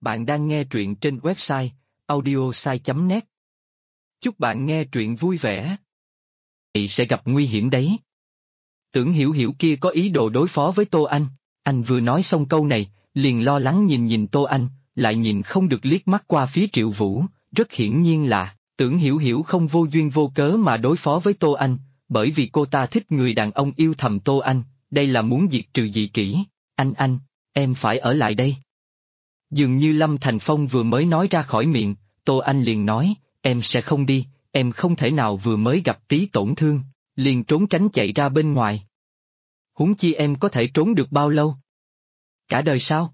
Bạn đang nghe truyện trên website audiosai.net. Chúc bạn nghe truyện vui vẻ. Sẽ gặp nguy hiểm đấy. Tưởng Hiểu Hiểu kia có ý đồ đối phó với Tô Anh. Anh vừa nói xong câu này, liền lo lắng nhìn Tô Anh, lại nhìn không được liếc mắt qua phía Triệu Vũ. Rất hiển nhiên là, Tưởng Hiểu Hiểu không vô duyên vô cớ mà đối phó với Tô Anh, bởi vì cô ta thích người đàn ông yêu thầm Tô Anh, đây là muốn diệt trừ dị kỷ. Anh, em phải ở lại đây. Dường như Lâm Thành Phong vừa mới nói ra khỏi miệng, Tô Anh liền nói, em sẽ không đi, em không thể nào vừa mới gặp tí tổn thương, liền trốn tránh chạy ra bên ngoài. Huống chi em có thể trốn được bao lâu? Cả đời sao?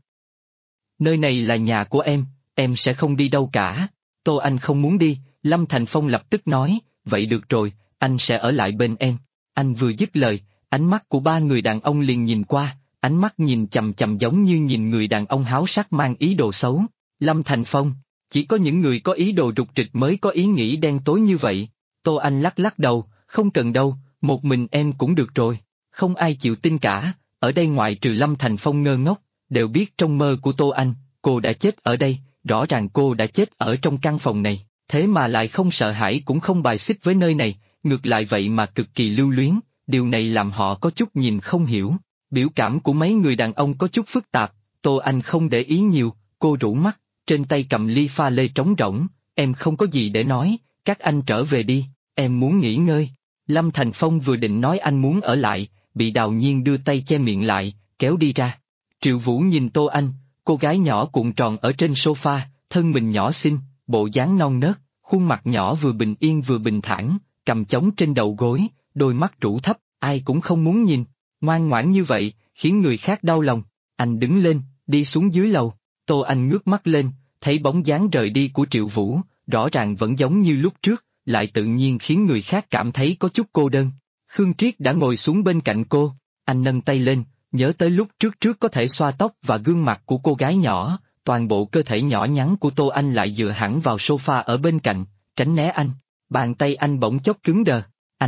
Nơi này là nhà của em sẽ không đi đâu cả. Tô Anh không muốn đi, Lâm Thành Phong lập tức nói, vậy được rồi, anh sẽ ở lại bên em. Anh vừa dứt lời, ánh mắt của ba người đàn ông liền nhìn qua, ánh mắt nhìn chằm chằm giống như nhìn người đàn ông háo sắc mang ý đồ xấu. Lâm Thành Phong, chỉ có những người có ý đồ rục rịch mới có ý nghĩ đen tối như vậy. Tô Anh lắc lắc đầu, không cần đâu, một mình em cũng được rồi. Không ai chịu tin cả, ở đây ngoại trừ Lâm Thành Phong ngơ ngốc, đều biết trong mơ của Tô Anh, cô đã chết ở đây, rõ ràng cô đã chết ở trong căn phòng này, thế mà lại không sợ hãi cũng không bài xích với nơi này, ngược lại vậy mà cực kỳ lưu luyến, điều này làm họ có chút nhìn không hiểu. Biểu cảm của mấy người đàn ông có chút phức tạp, Tô Anh không để ý nhiều, cô rũ mắt, trên tay cầm ly pha lê trống rỗng, em không có gì để nói, các anh trở về đi, em muốn nghỉ ngơi. Lâm Thành Phong vừa định nói anh muốn ở lại, bị Đào Nhiên đưa tay che miệng lại, kéo đi ra. Triệu Vũ nhìn Tô Anh, cô gái nhỏ cuộn tròn ở trên sofa, thân mình nhỏ xinh, bộ dáng non nớt, khuôn mặt nhỏ vừa bình yên vừa bình thản, cầm chống trên đầu gối, đôi mắt rũ thấp, ai cũng không muốn nhìn. Ngoan ngoãn như vậy, khiến người khác đau lòng. Anh đứng lên, đi xuống dưới lầu. Tô Anh ngước mắt lên, thấy bóng dáng rời đi của Triệu Vũ, rõ ràng vẫn giống như lúc trước, lại tự nhiên khiến người khác cảm thấy có chút cô đơn. Khương Triết đã ngồi xuống bên cạnh cô, anh nâng tay lên, nhớ tới lúc trước có thể xoa tóc và gương mặt của cô gái nhỏ, toàn bộ cơ thể nhỏ nhắn của Tô Anh lại dựa hẳn vào sofa ở bên cạnh, tránh né anh. Bàn tay anh bỗng chốc cứng đờ.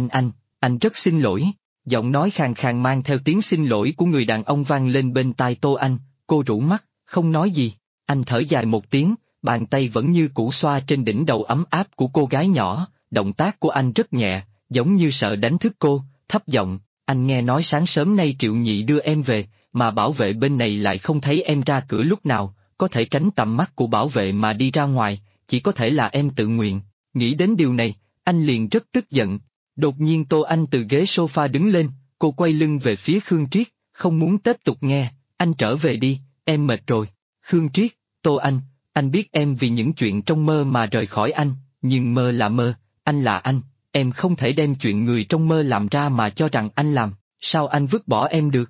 Anh rất xin lỗi. Giọng nói khàn khàn mang theo tiếng xin lỗi của người đàn ông vang lên bên tai Tô Anh, cô rũ mắt, không nói gì. Anh thở dài một tiếng, bàn tay vẫn như cũ xoa trên đỉnh đầu ấm áp của cô gái nhỏ, động tác của anh rất nhẹ, giống như sợ đánh thức cô, thấp giọng, anh nghe nói sáng sớm nay Triệu Nhị đưa em về, mà bảo vệ bên này lại không thấy em ra cửa lúc nào, có thể tránh tầm mắt của bảo vệ mà đi ra ngoài, chỉ có thể là em tự nguyện. Nghĩ đến điều này, anh liền rất tức giận. Đột nhiên Tô Anh từ ghế sofa đứng lên, cô quay lưng về phía Khương Triết, không muốn tiếp tục nghe, anh trở về đi, em mệt rồi. Khương Triết, Tô anh biết em vì những chuyện trong mơ mà rời khỏi anh, nhưng mơ là mơ, anh là anh, em không thể đem chuyện người trong mơ làm ra mà cho rằng anh làm, sao anh vứt bỏ em được?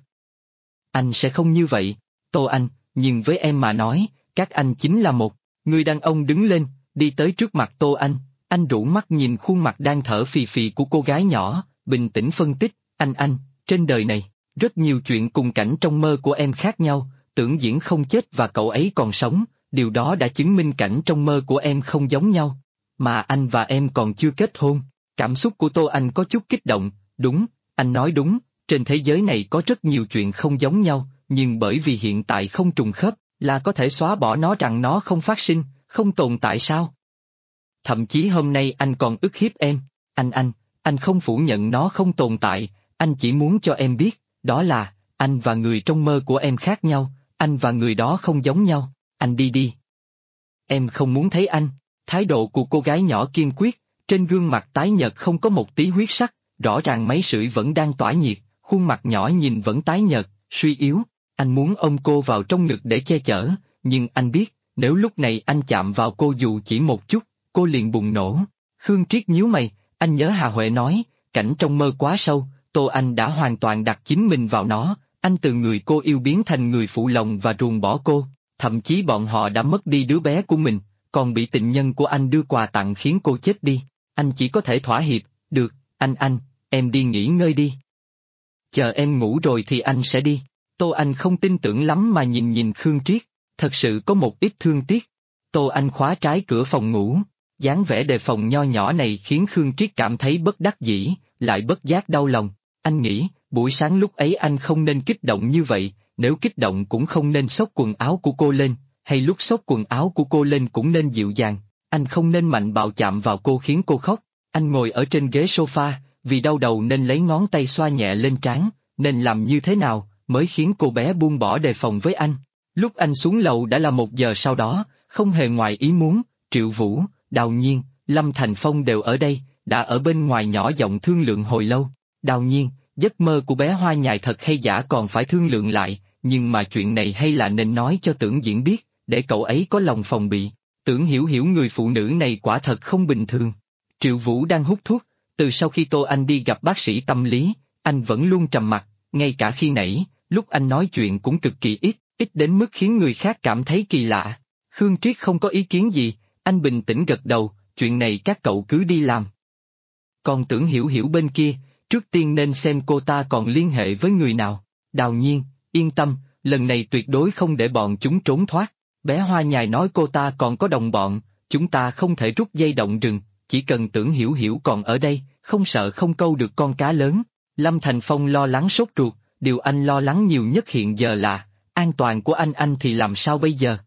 Anh sẽ không như vậy, Tô Anh, nhưng với em mà nói, các anh chính là một. Người đàn ông đứng lên, đi tới trước mặt Tô Anh rũ mắt nhìn khuôn mặt đang thở phì phì của cô gái nhỏ, bình tĩnh phân tích, anh, trên đời này, rất nhiều chuyện cùng cảnh trong mơ của em khác nhau, Tưởng Diễn không chết và cậu ấy còn sống, điều đó đã chứng minh cảnh trong mơ của em không giống nhau. Mà anh và em còn chưa kết hôn. Cảm xúc của Tô Anh có chút kích động, đúng, anh nói đúng, trên thế giới này có rất nhiều chuyện không giống nhau, nhưng bởi vì hiện tại không trùng khớp, là có thể xóa bỏ nó rằng nó không phát sinh, không tồn tại sao? Thậm chí hôm nay anh còn ức hiếp em, anh không phủ nhận nó không tồn tại, anh chỉ muốn cho em biết, đó là, anh và người trong mơ của em khác nhau, anh và người đó không giống nhau, anh đi. Em không muốn thấy anh. Thái độ của cô gái nhỏ kiên quyết, trên gương mặt tái nhợt không có một tí huyết sắc, rõ ràng máy sưởi vẫn đang tỏa nhiệt, khuôn mặt nhỏ nhìn vẫn tái nhợt, suy yếu. Anh muốn ôm cô vào trong ngực để che chở, nhưng anh biết, nếu lúc này anh chạm vào cô dù chỉ một chút, cô liền bùng nổ. Khương Triết nhíu mày, anh nhớ Hà Huệ nói, cảnh trong mơ quá sâu, Tô Anh đã hoàn toàn đặt chính mình vào nó, anh từ người cô yêu biến thành người phụ lòng và ruồng bỏ cô, thậm chí bọn họ đã mất đi đứa bé của mình, còn bị tình nhân của anh đưa quà tặng khiến cô chết đi, anh chỉ có thể thỏa hiệp, được, anh, em đi nghỉ ngơi đi. Chờ em ngủ rồi thì anh sẽ đi. Tô Anh không tin tưởng lắm mà nhìn Khương Triết, thật sự có một ít thương tiếc. Tô Anh khóa trái cửa phòng ngủ, dáng vẻ đề phòng nho nhỏ này khiến Khương Triết cảm thấy bất đắc dĩ, lại bất giác đau lòng. Anh nghĩ, buổi sáng lúc ấy anh không nên kích động như vậy, nếu kích động cũng không nên xốc quần áo của cô lên, hay lúc xốc quần áo của cô lên cũng nên dịu dàng, anh không nên mạnh bạo chạm vào cô khiến cô khóc. Anh ngồi ở trên ghế sofa, vì đau đầu nên lấy ngón tay xoa nhẹ lên trán, nên làm như thế nào mới khiến cô bé buông bỏ đề phòng với anh. Lúc anh xuống lầu đã là 1 giờ sau đó, không hề ngoài ý muốn, Triệu Vũ, Đào Nhiên, Lâm Thành Phong đều ở đây, đã ở bên ngoài nhỏ giọng thương lượng hồi lâu. Đào Nhiên, giấc mơ của bé Hoa Nhài thật hay giả còn phải thương lượng lại, nhưng mà chuyện này hay là nên nói cho Tưởng Diễn biết, để cậu ấy có lòng phòng bị. Tưởng Hiểu Hiểu người phụ nữ này quả thật không bình thường. Triệu Vũ đang hút thuốc, từ sau khi Tô Anh đi gặp bác sĩ tâm lý, anh vẫn luôn trầm mặc, ngay cả khi nãy, lúc anh nói chuyện cũng cực kỳ ít đến mức khiến người khác cảm thấy kỳ lạ. Khương Triết không có ý kiến gì, anh bình tĩnh gật đầu, chuyện này các cậu cứ đi làm. Còn Tưởng Hiểu Hiểu bên kia, trước tiên nên xem cô ta còn liên hệ với người nào. Đào Nhiên, yên tâm, lần này tuyệt đối không để bọn chúng trốn thoát. Bé Hoa Nhài nói cô ta còn có đồng bọn, chúng ta không thể rút dây động rừng, chỉ cần Tưởng Hiểu Hiểu còn ở đây, không sợ không câu được con cá lớn. Lâm Thành Phong lo lắng sốt ruột, điều anh lo lắng nhiều nhất hiện giờ là an toàn của anh thì làm sao bây giờ?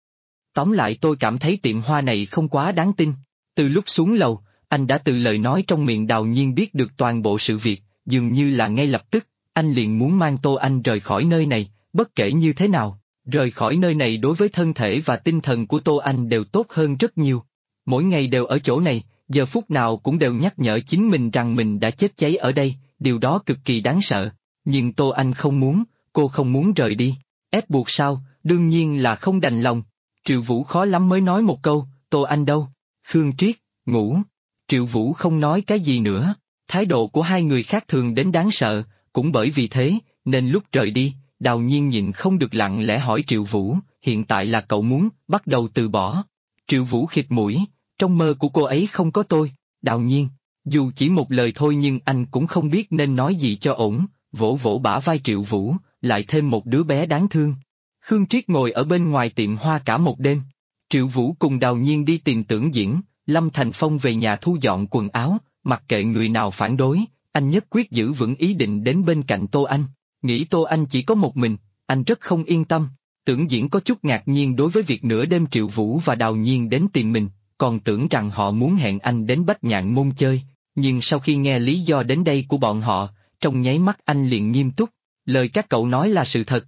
Tóm lại tôi cảm thấy tiệm hoa này không quá đáng tin. Từ lúc xuống lầu, anh đã từ lời nói trong miệng Đào Nhiên biết được toàn bộ sự việc, dường như là ngay lập tức, anh liền muốn mang Tô Anh rời khỏi nơi này, bất kể như thế nào, rời khỏi nơi này đối với thân thể và tinh thần của Tô Anh đều tốt hơn rất nhiều. Mỗi ngày đều ở chỗ này, giờ phút nào cũng đều nhắc nhở chính mình rằng mình đã chết cháy ở đây, điều đó cực kỳ đáng sợ. Nhưng Tô Anh không muốn, cô không muốn rời đi. Ép buộc sao, đương nhiên là không đành lòng. Triệu Vũ khó lắm mới nói một câu, Tô Anh đâu? Khương Triết, ngủ. Triệu Vũ không nói cái gì nữa, thái độ của hai người khác thường đến đáng sợ, cũng bởi vì thế, nên lúc rời đi, Đào Nhiên nhịn không được lặng lẽ hỏi Triệu Vũ, hiện tại là cậu muốn bắt đầu từ bỏ. Triệu Vũ khịt mũi, trong mơ của cô ấy không có tôi. Đào Nhiên, dù chỉ một lời thôi nhưng anh cũng không biết nên nói gì cho ổn, vỗ vỗ bả vai Triệu Vũ, lại thêm một đứa bé đáng thương. Khương Triết ngồi ở bên ngoài tiệm hoa cả một đêm. Triệu Vũ cùng Đào Nhiên đi tìm Tưởng Diễn, Lâm Thành Phong về nhà thu dọn quần áo, mặc kệ người nào phản đối, anh nhất quyết giữ vững ý định đến bên cạnh Tô Anh. Nghĩ Tô Anh chỉ có một mình, anh rất không yên tâm. Tưởng Diễn có chút ngạc nhiên đối với việc nửa đêm Triệu Vũ và Đào Nhiên đến tìm mình, còn tưởng rằng họ muốn hẹn anh đến Bách Nhạn Môn chơi, nhưng sau khi nghe lý do đến đây của bọn họ, trong nháy mắt anh liền nghiêm túc, lời các cậu nói là sự thật.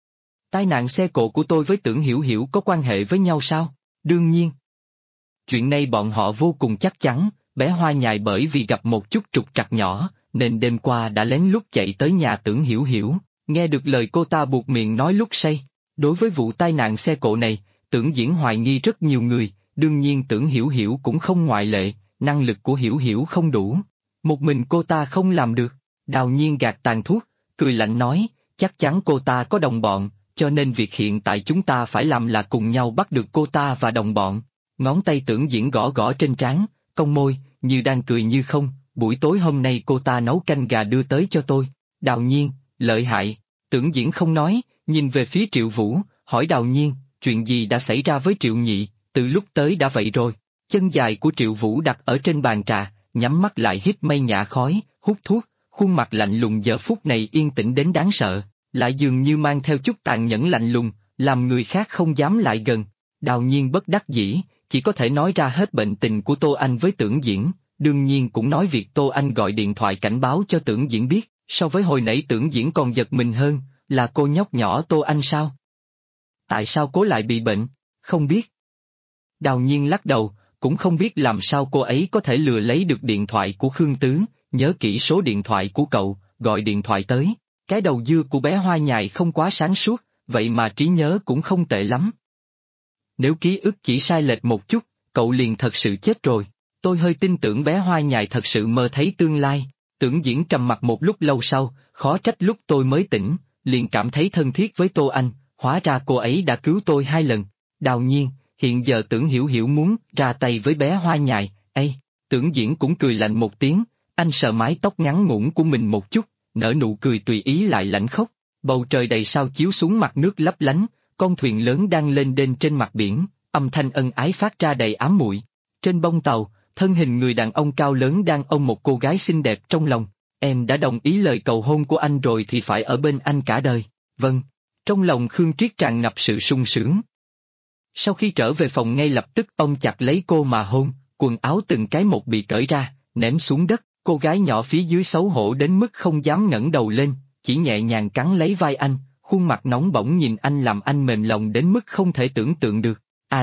Tai nạn xe cộ của tôi với Tưởng Hiểu Hiểu có quan hệ với nhau sao? Đương nhiên. Chuyện này bọn họ vô cùng chắc chắn, bé Hoa Nhài bởi vì gặp một chút trục trặc nhỏ, nên đêm qua đã lén lút chạy tới nhà Tưởng Hiểu Hiểu, nghe được lời cô ta buột miệng nói lúc say. Đối với vụ tai nạn xe cộ này, Tưởng Diễn hoài nghi rất nhiều người, đương nhiên Tưởng Hiểu Hiểu cũng không ngoại lệ, năng lực của Hiểu Hiểu không đủ. Một mình cô ta không làm được. Đào Nhiên gạt tàn thuốc, cười lạnh nói, chắc chắn cô ta có đồng bọn, cho nên việc hiện tại chúng ta phải làm là cùng nhau bắt được cô ta và đồng bọn. Ngón tay Tưởng Diễn gõ gõ trên trán, cong môi, như đang cười như không, buổi tối hôm nay cô ta nấu canh gà đưa tới cho tôi. Đào Nhiên, lợi hại. Tưởng Diễn không nói, nhìn về phía Triệu Vũ, hỏi Đào Nhiên, chuyện gì đã xảy ra với Triệu Nhị, từ lúc tới đã vậy rồi. Chân dài của Triệu Vũ đặt ở trên bàn trà, nhắm mắt lại hít mây nhả khói, hút thuốc, khuôn mặt lạnh lùng giờ phút này yên tĩnh đến đáng sợ, lại dường như mang theo chút tàn nhẫn lạnh lùng, làm người khác không dám lại gần. Đào Nhiên bất đắc dĩ, chỉ có thể nói ra hết bệnh tình của Tô Anh với Tưởng Diễn, đương nhiên cũng nói việc Tô Anh gọi điện thoại cảnh báo cho Tưởng Diễn biết, so với hồi nãy Tưởng Diễn còn giật mình hơn, là cô nhóc nhỏ Tô Anh sao? Tại sao cô lại bị bệnh? Không biết. Đào Nhiên lắc đầu, cũng không biết làm sao cô ấy có thể lừa lấy được điện thoại của Khương Tứ, nhớ kỹ số điện thoại của cậu, gọi điện thoại tới. Cái đầu dưa của bé Hoa Nhài không quá sáng suốt, vậy mà trí nhớ cũng không tệ lắm. Nếu ký ức chỉ sai lệch một chút, cậu liền thật sự chết rồi. Tôi hơi tin tưởng bé Hoa Nhài thật sự mơ thấy tương lai. Tưởng Diễn trầm mặt một lúc lâu sau, khó trách lúc tôi mới tỉnh, liền cảm thấy thân thiết với Tô Anh, hóa ra cô ấy đã cứu tôi 2 lần. Đào Nhiên, hiện giờ Tưởng Hiểu Hiểu muốn ra tay với bé Hoa Nhài, Tưởng Diễn cũng cười lạnh một tiếng, anh sờ mái tóc ngắn ngủn của mình một chút, nở nụ cười tùy ý lại lãnh khốc. Bầu trời đầy sao chiếu xuống mặt nước lấp lánh, con thuyền lớn đang lên đên trên mặt biển, âm thanh ân ái phát ra đầy ám muội. Trên bông tàu, thân hình người đàn ông cao lớn đang ôm một cô gái xinh đẹp trong lòng. Em đã đồng ý lời cầu hôn của anh rồi thì phải ở bên anh cả đời. Vâng. Trong lòng Khương Triết tràn ngập sự sung sướng. Sau khi trở về phòng ngay lập tức ôm chặt lấy cô mà hôn, quần áo từng cái một bị cởi ra, ném xuống đất, cô gái nhỏ phía dưới xấu hổ đến mức không dám ngẩng đầu lên, chỉ nhẹ nhàng cắn lấy vai anh, khuôn mặt nóng bỏng nhìn anh làm anh mềm lòng đến mức không thể tưởng tượng được.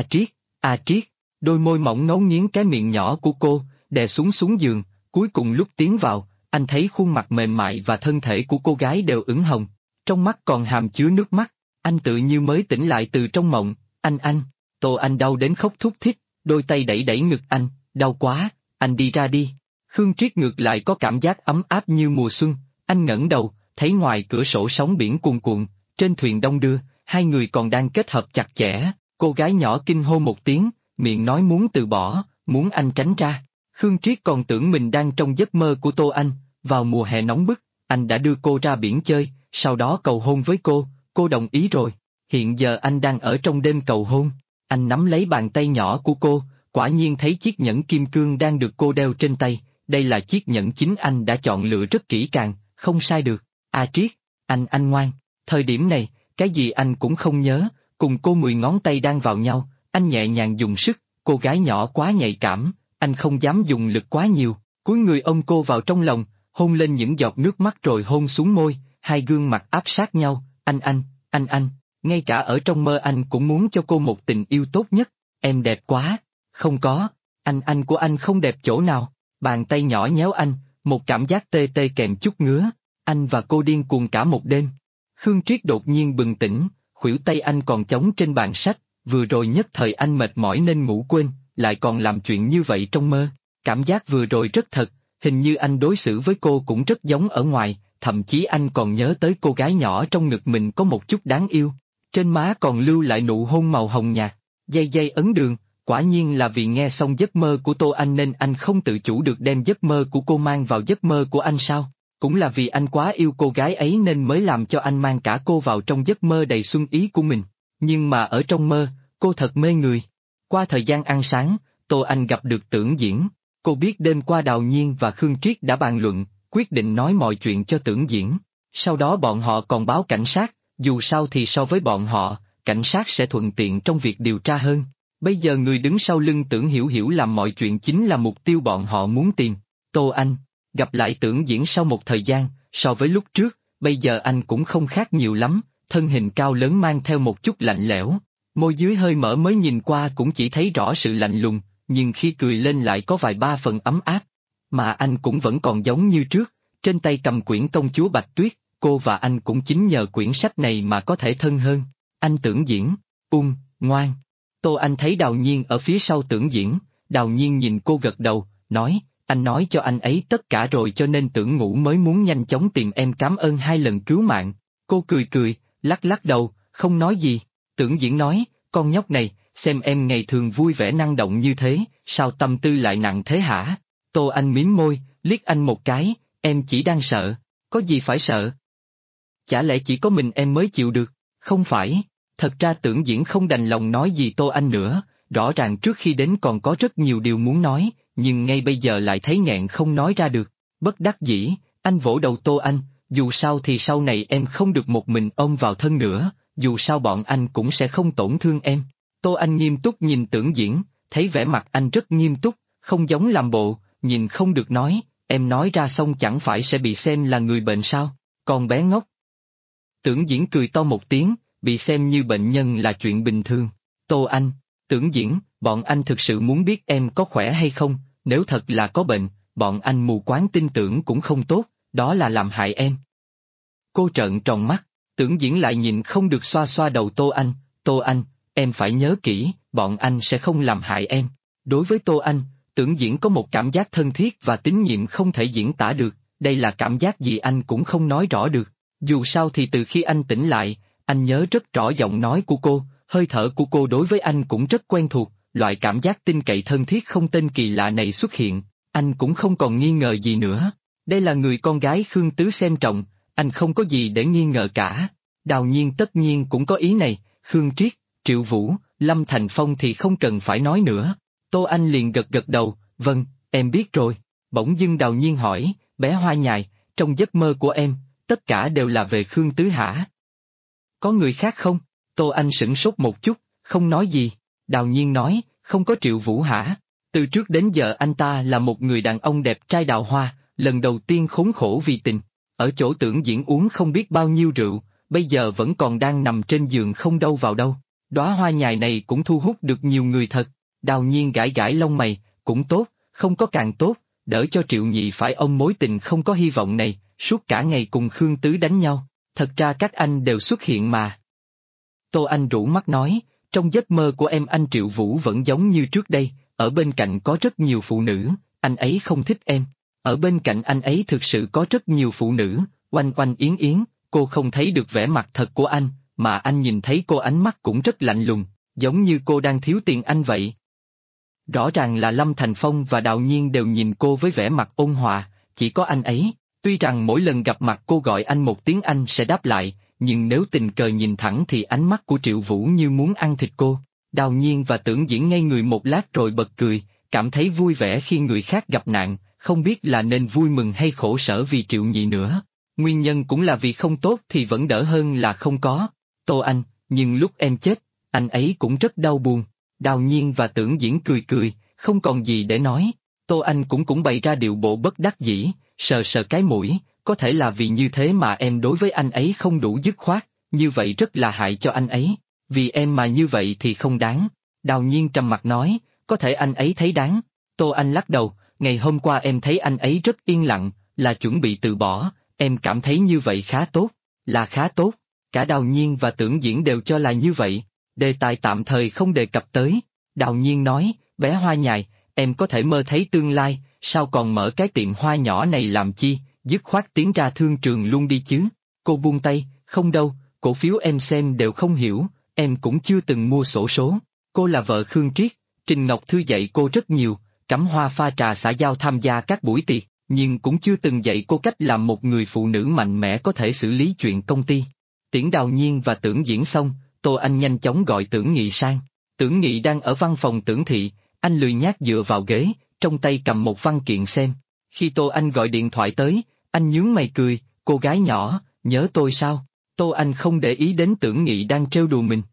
A Triết, đôi môi mỏng ngấu nghiến cái miệng nhỏ của cô, đè xuống giường, cuối cùng lúc tiến vào, anh thấy khuôn mặt mềm mại và thân thể của cô gái đều ửng hồng, trong mắt còn hàm chứa nước mắt, anh tự như mới tỉnh lại từ trong mộng, anh, Tô Anh đau đến khóc thút thít, đôi tay đẩy ngực anh, đau quá, anh đi ra đi. Khương Triết ngược lại có cảm giác ấm áp như mùa xuân, anh ngẩng đầu, thấy ngoài cửa sổ sóng biển cuồn cuộn, trên thuyền đông đưa, hai người còn đang kết hợp chặt chẽ, cô gái nhỏ kinh hô một tiếng, miệng nói muốn từ bỏ, muốn anh tránh ra. Khương Triết còn tưởng mình đang trong giấc mơ của Tô Anh, vào mùa hè nóng bức, anh đã đưa cô ra biển chơi, sau đó cầu hôn với cô đồng ý rồi. Hiện giờ anh đang ở trong đêm cầu hôn, anh nắm lấy bàn tay nhỏ của cô, quả nhiên thấy chiếc nhẫn kim cương đang được cô đeo trên tay, đây là chiếc nhẫn chính anh đã chọn lựa rất kỹ càng, không sai được. Triết, anh ngoan, thời điểm này, cái gì anh cũng không nhớ, cùng cô 10 ngón tay đang vào nhau, anh nhẹ nhàng dùng sức, cô gái nhỏ quá nhạy cảm, anh không dám dùng lực quá nhiều, cúi người ôm cô vào trong lòng, hôn lên những giọt nước mắt rồi hôn xuống môi, hai gương mặt áp sát nhau, anh, ngay cả ở trong mơ anh cũng muốn cho cô một tình yêu tốt nhất, em đẹp quá, không có, anh của anh không đẹp chỗ nào, bàn tay nhỏ nhéo anh, một cảm giác tê tê kèm chút ngứa, anh và cô điên cuồng cả một đêm. Khương Triết đột nhiên bừng tỉnh, khuỷu tay anh còn chống trên bàn sách, vừa rồi nhất thời anh mệt mỏi nên ngủ quên, lại còn làm chuyện như vậy trong mơ, cảm giác vừa rồi rất thật, hình như anh đối xử với cô cũng rất giống ở ngoài, thậm chí anh còn nhớ tới cô gái nhỏ trong ngực mình có một chút đáng yêu, trên má còn lưu lại nụ hôn màu hồng nhạt, dây ấn đường, quả nhiên là vì nghe xong giấc mơ của Tô Anh nên anh không tự chủ được đem giấc mơ của cô mang vào giấc mơ của anh sao, cũng là vì anh quá yêu cô gái ấy nên mới làm cho anh mang cả cô vào trong giấc mơ đầy xuân ý của mình, nhưng mà ở trong mơ, cô thật mê người. Qua thời gian ăn sáng, Tô Anh gặp được Tưởng Diễn, cô biết đêm qua Đào Nhiên và Khương Triết đã bàn luận, quyết định nói mọi chuyện cho Tưởng Diễn, sau đó bọn họ còn báo cảnh sát, dù sao thì so với bọn họ, cảnh sát sẽ thuận tiện trong việc điều tra hơn. Bây giờ người đứng sau lưng Tưởng Hiểu Hiểu làm mọi chuyện chính là mục tiêu bọn họ muốn tìm. Tô Anh, gặp lại Tưởng Diễn sau một thời gian, so với lúc trước, bây giờ anh cũng không khác nhiều lắm, thân hình cao lớn mang theo một chút lạnh lẽo, môi dưới hơi mở mới nhìn qua cũng chỉ thấy rõ sự lạnh lùng, nhưng khi cười lên lại có vài ba phần ấm áp. Mà anh cũng vẫn còn giống như trước, trên tay cầm quyển Công chúa Bạch Tuyết, cô và anh cũng chính nhờ quyển sách này mà có thể thân hơn. Anh Tưởng Diễn, ngoan. Tô Anh thấy Đào Nhiên ở phía sau Tưởng Diễn, Đào Nhiên nhìn cô gật đầu, nói, anh nói cho anh ấy tất cả rồi cho nên Tưởng Ngũ mới muốn nhanh chóng tìm em cảm ơn 2 lần cứu mạng. Cô cười, lắc đầu, không nói gì. Tưởng Diễn nói, con nhóc này, xem em ngày thường vui vẻ năng động như thế, sao tâm tư lại nặng thế hả? Tô Anh mím môi, liếc anh một cái, em chỉ đang sợ, có gì phải sợ? Chả lẽ chỉ có mình em mới chịu được, không phải, thật ra Tưởng Diễn không đành lòng nói gì Tô Anh nữa, rõ ràng trước khi đến còn có rất nhiều điều muốn nói, nhưng ngay bây giờ lại thấy nghẹn không nói ra được, bất đắc dĩ, anh vỗ đầu Tô Anh, dù sao thì sau này em không được một mình ôm vào thân nữa, dù sao bọn anh cũng sẽ không tổn thương em. Tô Anh nghiêm túc nhìn Tưởng Diễn, thấy vẻ mặt anh rất nghiêm túc, không giống làm bộ, nhìn không được nói, em nói ra xong chẳng phải sẽ bị xem là người bệnh sao, con bé ngốc. Tưởng Diễn cười to một tiếng, bị xem như bệnh nhân là chuyện bình thường. Tô Anh, Tưởng Diễn, bọn anh thực sự muốn biết em có khỏe hay không, nếu thật là có bệnh, bọn anh mù quáng tin tưởng cũng không tốt, đó là làm hại em. Cô trợn tròn mắt, Tưởng Diễn lại nhìn không được xoa đầu Tô Anh, em phải nhớ kỹ, bọn anh sẽ không làm hại em. Đối với Tô Anh, Tưởng Diễn có một cảm giác thân thiết và tín nhiệm không thể diễn tả được, đây là cảm giác gì anh cũng không nói rõ được. Dù sao thì từ khi anh tỉnh lại, anh nhớ rất rõ giọng nói của cô, hơi thở của cô đối với anh cũng rất quen thuộc, loại cảm giác tin cậy thân thiết không tên kỳ lạ này xuất hiện, anh cũng không còn nghi ngờ gì nữa. Đây là người con gái Khương Tứ xem trọng, anh không có gì để nghi ngờ cả. Đào Nhiên tất nhiên cũng có ý này, Khương Triết, Triệu Vũ, Lâm Thành Phong thì không cần phải nói nữa. Tô Anh liền gật đầu, vâng, em biết rồi. Bỗng dưng Đào Nhiên hỏi, bé Hoa Nhài, trong giấc mơ của em, tất cả đều là về Khương Tứ hả? Có người khác không? Tô Anh sửng sốt một chút, không nói gì. Đào Nhiên nói, không có Triệu Vũ hả? Từ trước đến giờ anh ta là một người đàn ông đẹp trai đào hoa, lần đầu tiên khốn khổ vì tình. Ở chỗ Tưởng Diễn uống không biết bao nhiêu rượu, bây giờ vẫn còn đang nằm trên giường không đâu vào đâu. Đóa hoa nhài này cũng thu hút được nhiều người thật. Đào Nhiên gãi gãi lông mày, cũng tốt, không có càng tốt, đỡ cho Triệu Nhị phải ôm mối tình không có hy vọng này, suốt cả ngày cùng Khương Tứ đánh nhau. Thật ra các anh đều xuất hiện mà. Tô Anh rũ mắt nói, trong giấc mơ của em anh Triệu Vũ vẫn giống như trước đây, ở bên cạnh có rất nhiều phụ nữ, anh ấy không thích em. Ở bên cạnh anh ấy thực sự có rất nhiều phụ nữ, oanh oanh yến yến, cô không thấy được vẻ mặt thật của anh, mà anh nhìn thấy cô ánh mắt cũng rất lạnh lùng, giống như cô đang thiếu tiền anh vậy. Rõ ràng là Lâm Thành Phong và Đào Nhiên đều nhìn cô với vẻ mặt ôn hòa, chỉ có anh ấy, tuy rằng mỗi lần gặp mặt cô gọi anh một tiếng anh sẽ đáp lại, nhưng nếu tình cờ nhìn thẳng thì ánh mắt của Triệu Vũ như muốn ăn thịt cô. Đào Nhiên và Tưởng Diễn ngây người một lát rồi bật cười, cảm thấy vui vẻ khi người khác gặp nạn, không biết là nên vui mừng hay khổ sở vì Triệu Nhị nữa. Nguyên nhân cũng là vì không tốt thì vẫn đỡ hơn là không có. Tô Anh, nhưng lúc em chết, anh ấy cũng rất đau buồn. Đào Nhiên và Tưởng Diễn cười cười, không còn gì để nói. Tô Anh cũng bày ra điệu bộ bất đắc dĩ, sờ sờ cái mũi, có thể là vì như thế mà em đối với anh ấy không đủ dứt khoát, như vậy rất là hại cho anh ấy. Vì em mà như vậy thì không đáng. Đào Nhiên trầm mặt nói, có thể anh ấy thấy đáng. Tô Anh lắc đầu, ngày hôm qua em thấy anh ấy rất yên lặng, là chuẩn bị từ bỏ, em cảm thấy như vậy khá tốt, là khá tốt. Cả Đào Nhiên và Tưởng Diễn đều cho là như vậy. Đề tài tạm thời không đề cập tới. Đào Nhiên nói, bé hoa nhài, em có thể mơ thấy tương lai, sao còn mở cái tiệm hoa nhỏ này làm chi, dứt khoát tiến ra thương trường luôn đi chứ. Cô buông tay, không đâu, cổ phiếu em xem đều không hiểu, em cũng chưa từng mua xổ số. Cô là vợ Khương Triết, Trình Ngọc Thư dạy cô rất nhiều, cắm hoa pha trà xã giao tham gia các buổi tiệc, nhưng cũng chưa từng dạy cô cách làm một người phụ nữ mạnh mẽ có thể xử lý chuyện công ty. Tiễn Đào Nhiên và Tưởng Diễn xong, Tô Anh nhanh chóng gọi Tưởng Nghị sang. Tưởng Nghị đang ở văn phòng Tưởng Thị, anh lười nhác dựa vào ghế, trong tay cầm một văn kiện xem. Khi Tô Anh gọi điện thoại tới, anh nhướng mày cười, cô gái nhỏ, nhớ tôi sao? Tô Anh không để ý đến Tưởng Nghị đang trêu đùa mình.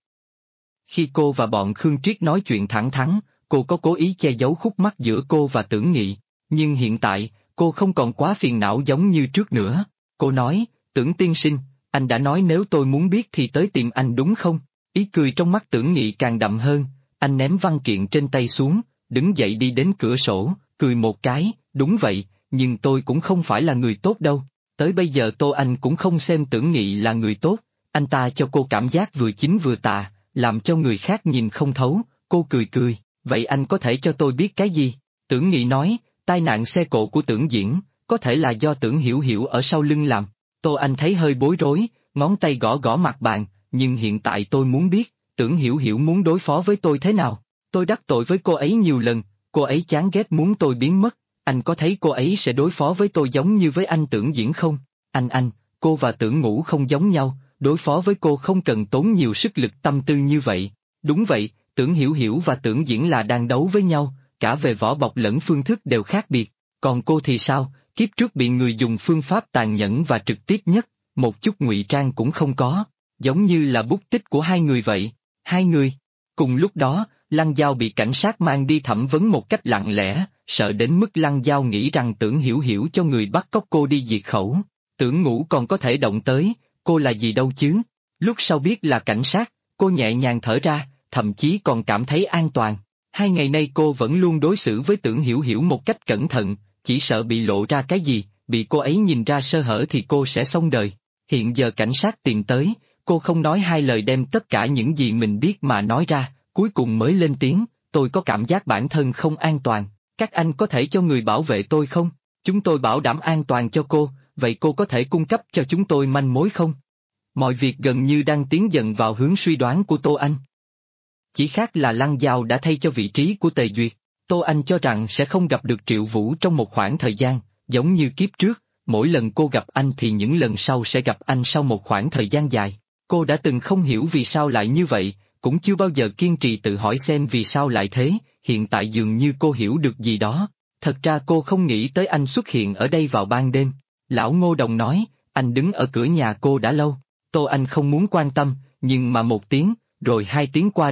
Khi cô và bọn Khương Triết nói chuyện thẳng thắn, cô có cố ý che giấu khúc mắc giữa cô và Tưởng Nghị, nhưng hiện tại, cô không còn quá phiền não giống như trước nữa. Cô nói, Tưởng tiên sinh, anh đã nói nếu tôi muốn biết thì tới tìm anh đúng không? Ý cười trong mắt Tưởng Nghị càng đậm hơn, anh ném văn kiện trên tay xuống, đứng dậy đi đến cửa sổ, cười một cái, đúng vậy, nhưng tôi cũng không phải là người tốt đâu. Tới bây giờ Tô Anh cũng không xem Tưởng Nghị là người tốt, anh ta cho cô cảm giác vừa chính vừa tà, làm cho người khác nhìn không thấu. Cô cười cười, vậy anh có thể cho tôi biết cái gì? Tưởng Nghị nói, tai nạn xe cộ của Tưởng Diễn, có thể là do Tưởng Hiểu Hiểu ở sau lưng làm. Tô Anh thấy hơi bối rối, ngón tay gõ gõ mặt bàn, nhưng hiện tại tôi muốn biết, Tưởng Hiểu Hiểu muốn đối phó với tôi thế nào? Tôi đắc tội với cô ấy nhiều lần, cô ấy chán ghét muốn tôi biến mất, anh có thấy cô ấy sẽ đối phó với tôi giống như với anh Tưởng Diễn không? Anh, cô và Tưởng Ngũ không giống nhau, đối phó với cô không cần tốn nhiều sức lực tâm tư như vậy. Đúng vậy, Tưởng Hiểu Hiểu và Tưởng Diễn là đang đấu với nhau, cả về vỏ bọc lẫn phương thức đều khác biệt. Còn cô thì sao, kiếp trước bị người dùng phương pháp tàn nhẫn và trực tiếp nhất, một chút ngụy trang cũng không có, giống như là bút tích của hai người vậy. Hai người. Cùng lúc đó, Lăng Giao bị cảnh sát mang đi thẩm vấn một cách lặng lẽ, sợ đến mức Lăng Giao nghĩ rằng Tưởng Hiểu Hiểu cho người bắt cóc cô đi diệt khẩu. Tưởng Ngũ còn có thể động tới, cô là gì đâu chứ? Lúc sau biết là cảnh sát, cô nhẹ nhàng thở ra, thậm chí còn cảm thấy an toàn. 2 ngày nay cô vẫn luôn đối xử với Tưởng Hiểu Hiểu một cách cẩn thận, chỉ sợ bị lộ ra cái gì, bị cô ấy nhìn ra sơ hở thì cô sẽ xong đời. Hiện giờ cảnh sát tìm tới, cô không nói hai lời đem tất cả những gì mình biết mà nói ra, cuối cùng mới lên tiếng, tôi có cảm giác bản thân không an toàn, các anh có thể cho người bảo vệ tôi không? Chúng tôi bảo đảm an toàn cho cô, vậy cô có thể cung cấp cho chúng tôi manh mối không? Mọi việc gần như đang tiến dần vào hướng suy đoán của Tô Anh. Chỉ khác là Lăng Giao đã thay cho vị trí của Tề Duyệt. Tô Anh cho rằng sẽ không gặp được Triệu Vũ trong một khoảng thời gian, giống như kiếp trước, mỗi lần cô gặp anh thì những lần sau sẽ gặp anh sau một khoảng thời gian dài. Cô đã từng không hiểu vì sao lại như vậy, cũng chưa bao giờ kiên trì tự hỏi xem vì sao lại thế, hiện tại dường như cô hiểu được gì đó. Thật ra cô không nghĩ tới anh xuất hiện ở đây vào ban đêm. Lão Ngô Đồng nói, anh đứng ở cửa nhà cô đã lâu. Tô Anh không muốn quan tâm, nhưng mà 1 tiếng, rồi 2 tiếng qua đi,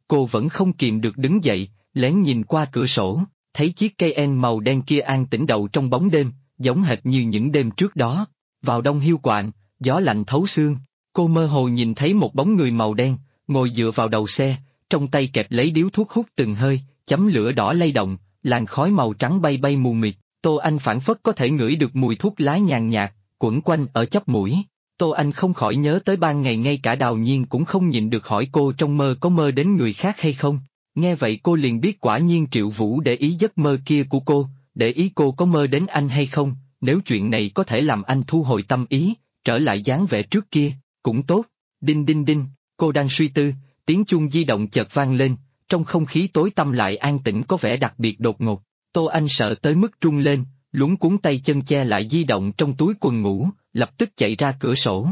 cô vẫn không kìm được đứng dậy, lén nhìn qua cửa sổ, thấy chiếc cây en màu đen kia an tĩnh đậu trong bóng đêm, giống hệt như những đêm trước đó. Vào đông hiu quạnh, gió lạnh thấu xương, cô mơ hồ nhìn thấy một bóng người màu đen, ngồi dựa vào đầu xe, trong tay kẹp lấy điếu thuốc hút từng hơi, chấm lửa đỏ lay động, làn khói màu trắng bay bay mù mịt. Tô Anh phảng phất có thể ngửi được mùi thuốc lá nhàn nhạt, quẩn quanh ở chóp mũi. Tô Anh không khỏi nhớ tới ban ngày ngay cả Đào Nhiên cũng không nhịn được hỏi cô trong mơ có mơ đến người khác hay không. Nghe vậy cô liền biết quả nhiên Triệu Vũ để ý giấc mơ kia của cô, để ý cô có mơ đến anh hay không, nếu chuyện này có thể làm anh thu hồi tâm ý, trở lại dáng vẻ trước kia, cũng tốt. Đinh đinh đinh, cô đang suy tư, tiếng chuông di động chợt vang lên, trong không khí tối tăm lại an tĩnh có vẻ đặc biệt đột ngột. Tô Anh sợ tới mức run lên, luống cuống tay chân che lại di động trong túi quần ngủ, lập tức chạy ra cửa sổ.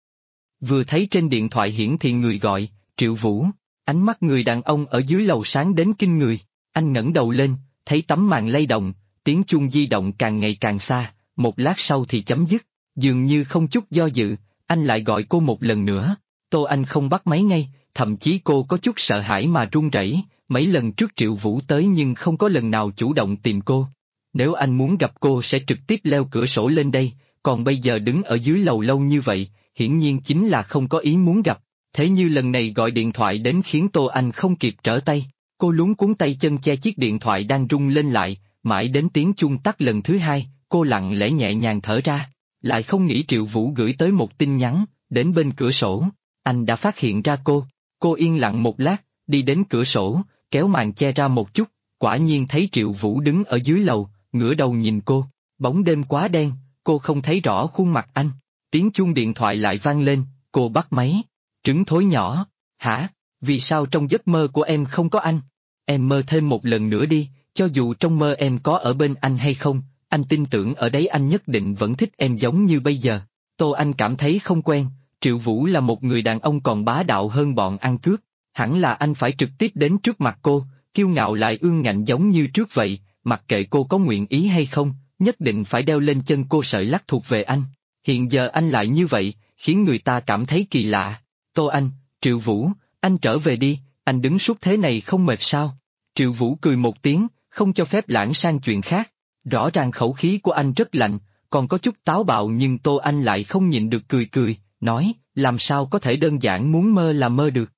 Vừa thấy trên điện thoại hiển thị người gọi, Triệu Vũ, ánh mắt người đàn ông ở dưới lầu sáng đến kinh người, anh ngẩng đầu lên, thấy tấm màn lay động, tiếng chuông di động càng ngày càng xa, một lát sau thì chấm dứt, dường như không chút do dự, anh lại gọi cô một lần nữa, Tô Anh không bắt máy ngay, thậm chí cô có chút sợ hãi mà run rẩy. Mấy lần trước Triệu Vũ tới nhưng không có lần nào chủ động tìm cô. Nếu anh muốn gặp cô sẽ trực tiếp leo cửa sổ lên đây, còn bây giờ đứng ở dưới lầu lâu như vậy, hiển nhiên chính là không có ý muốn gặp. Thế như lần này gọi điện thoại đến khiến Tô Anh không kịp trở tay, cô luống cuống tay chân che chiếc điện thoại đang rung lên lại, mãi đến tiếng chuông tắt lần thứ hai, cô lặng lẽ nhẹ nhàng thở ra. Lại không nghĩ Triệu Vũ gửi tới một tin nhắn, đến bên cửa sổ, anh đã phát hiện ra cô yên lặng một lát, đi đến cửa sổ, kéo màn che ra một chút, quả nhiên thấy Triệu Vũ đứng ở dưới lầu, ngửa đầu nhìn cô, bóng đêm quá đen, cô không thấy rõ khuôn mặt anh. Tiếng chuông điện thoại lại vang lên, cô bắt máy. Trứng thối nhỏ, hả, vì sao trong giấc mơ của em không có anh? Em mơ thêm một lần nữa đi, cho dù trong mơ em có ở bên anh hay không, anh tin tưởng ở đấy anh nhất định vẫn thích em giống như bây giờ. Tô Anh cảm thấy không quen, Triệu Vũ là một người đàn ông còn bá đạo hơn bọn ăn cướp. Hẳn là anh phải trực tiếp đến trước mặt cô, kiêu ngạo lại ương ngạnh giống như trước vậy, mặc kệ cô có nguyện ý hay không, nhất định phải đeo lên chân cô sợi lắc thuộc về anh. Hiện giờ anh lại như vậy, khiến người ta cảm thấy kỳ lạ. Tô Anh, Triệu Vũ, anh trở về đi, anh đứng suốt thế này không mệt sao? Triệu Vũ cười một tiếng, không cho phép lãng sang chuyện khác. Rõ ràng khẩu khí của anh rất lạnh, còn có chút táo bạo nhưng Tô Anh lại không nhịn được cười, nói, làm sao có thể đơn giản muốn mơ là mơ được.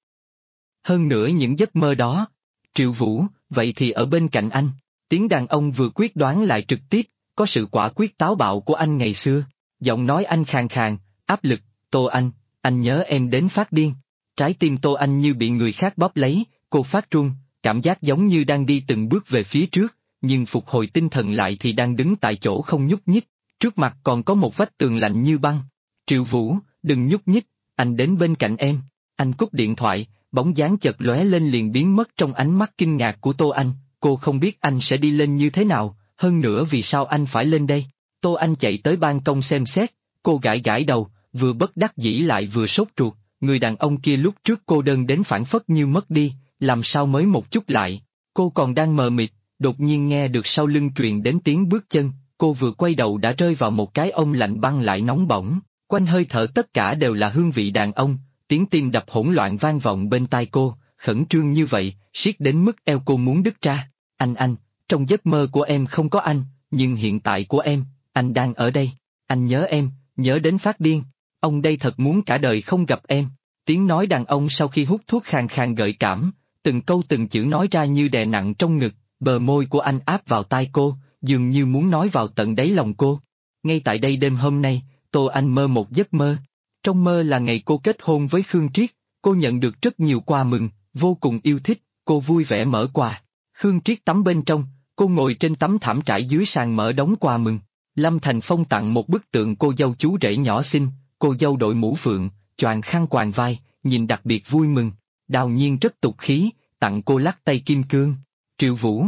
Hơn nữa những giấc mơ đó. Triệu Vũ, vậy thì ở bên cạnh anh. Tiếng đàn ông vừa quyết đoán lại trực tiếp, có sự quả quyết táo bạo của anh ngày xưa. Giọng nói anh khàn khàn, áp lực, Tô anh nhớ em đến phát điên. Trái tim Tô Anh như bị người khác bóp lấy, cô phát run, cảm giác giống như đang đi từng bước về phía trước, nhưng phục hồi tinh thần lại thì đang đứng tại chỗ không nhúc nhích, trước mặt còn có một vách tường lạnh như băng. Triệu Vũ, đừng nhúc nhích, anh đến bên cạnh em. Anh cúp điện thoại. Bóng dáng chợt lóe lên liền biến mất trong ánh mắt kinh ngạc của Tô Anh, cô không biết anh sẽ đi lên như thế nào, hơn nữa vì sao anh phải lên đây. Tô Anh chạy tới ban công xem xét, cô gãi gãi đầu, vừa bất đắc dĩ lại vừa sốt ruột, người đàn ông kia lúc trước cô đơn đến phảng phất như mất đi, làm sao mới một chút lại. Cô còn đang mờ mịt, đột nhiên nghe được sau lưng truyền đến tiếng bước chân, cô vừa quay đầu đã rơi vào một cái ôm lạnh băng lại nóng bỏng, quanh hơi thở tất cả đều là hương vị đàn ông. Tiếng tim đập hỗn loạn vang vọng bên tai cô, khẩn trương như vậy, siết đến mức eo cô muốn đứt ra. Anh, trong giấc mơ của em không có anh, nhưng hiện tại của em, anh đang ở đây. Anh nhớ em, nhớ đến phát điên. Ông đây thật muốn cả đời không gặp em. Tiếng nói đàn ông sau khi hút thuốc khàn khàn gợi cảm, từng câu từng chữ nói ra như đè nặng trong ngực, bờ môi của anh áp vào tai cô, dường như muốn nói vào tận đáy lòng cô. Ngay tại đây đêm hôm nay, Tô Anh mơ một giấc mơ. Trong mơ là ngày cô kết hôn với Khương Triết, cô nhận được rất nhiều quà mừng, vô cùng yêu thích, cô vui vẻ mở quà. Khương Triết tắm bên trong, cô ngồi trên tấm thảm trải dưới sàn mở đống quà mừng. Lâm Thành Phong tặng một bức tượng cô dâu chú rể nhỏ xinh, cô dâu đội mũ phượng, choàng khăn quàng vai, nhìn đặc biệt vui mừng. Đào Nhiên rất tục khí, tặng cô lắc tay kim cương. Triệu Vũ.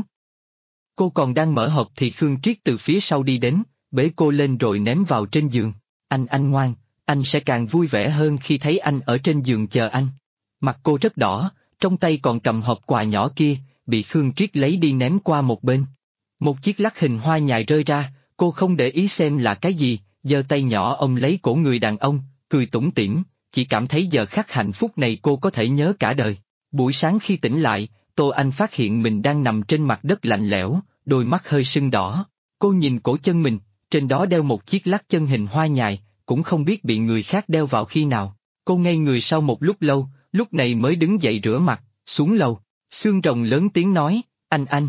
Cô còn đang mở hộp thì Khương Triết từ phía sau đi đến, bế cô lên rồi ném vào trên giường. Anh ngoan. Anh sẽ càng vui vẻ hơn khi thấy anh ở trên giường chờ anh. Mặt cô rất đỏ, trong tay còn cầm hộp quà nhỏ kia, bị Khương Triết lấy đi ném qua một bên. Một chiếc lắc hình hoa nhài rơi ra, cô không để ý xem là cái gì, giơ tay nhỏ ôm lấy cổ người đàn ông, cười tủm tỉm, chỉ cảm thấy giờ khắc hạnh phúc này cô có thể nhớ cả đời. Buổi sáng khi tỉnh lại, Tô Anh phát hiện mình đang nằm trên mặt đất lạnh lẽo, đôi mắt hơi sưng đỏ. Cô nhìn cổ chân mình, trên đó đeo một chiếc lắc chân hình hoa nhài, cũng không biết bị người khác đeo vào khi nào. Cô ngây người sau một lúc lâu, lúc này mới đứng dậy rửa mặt, xuống lầu. Xương Rồng lớn tiếng nói, anh.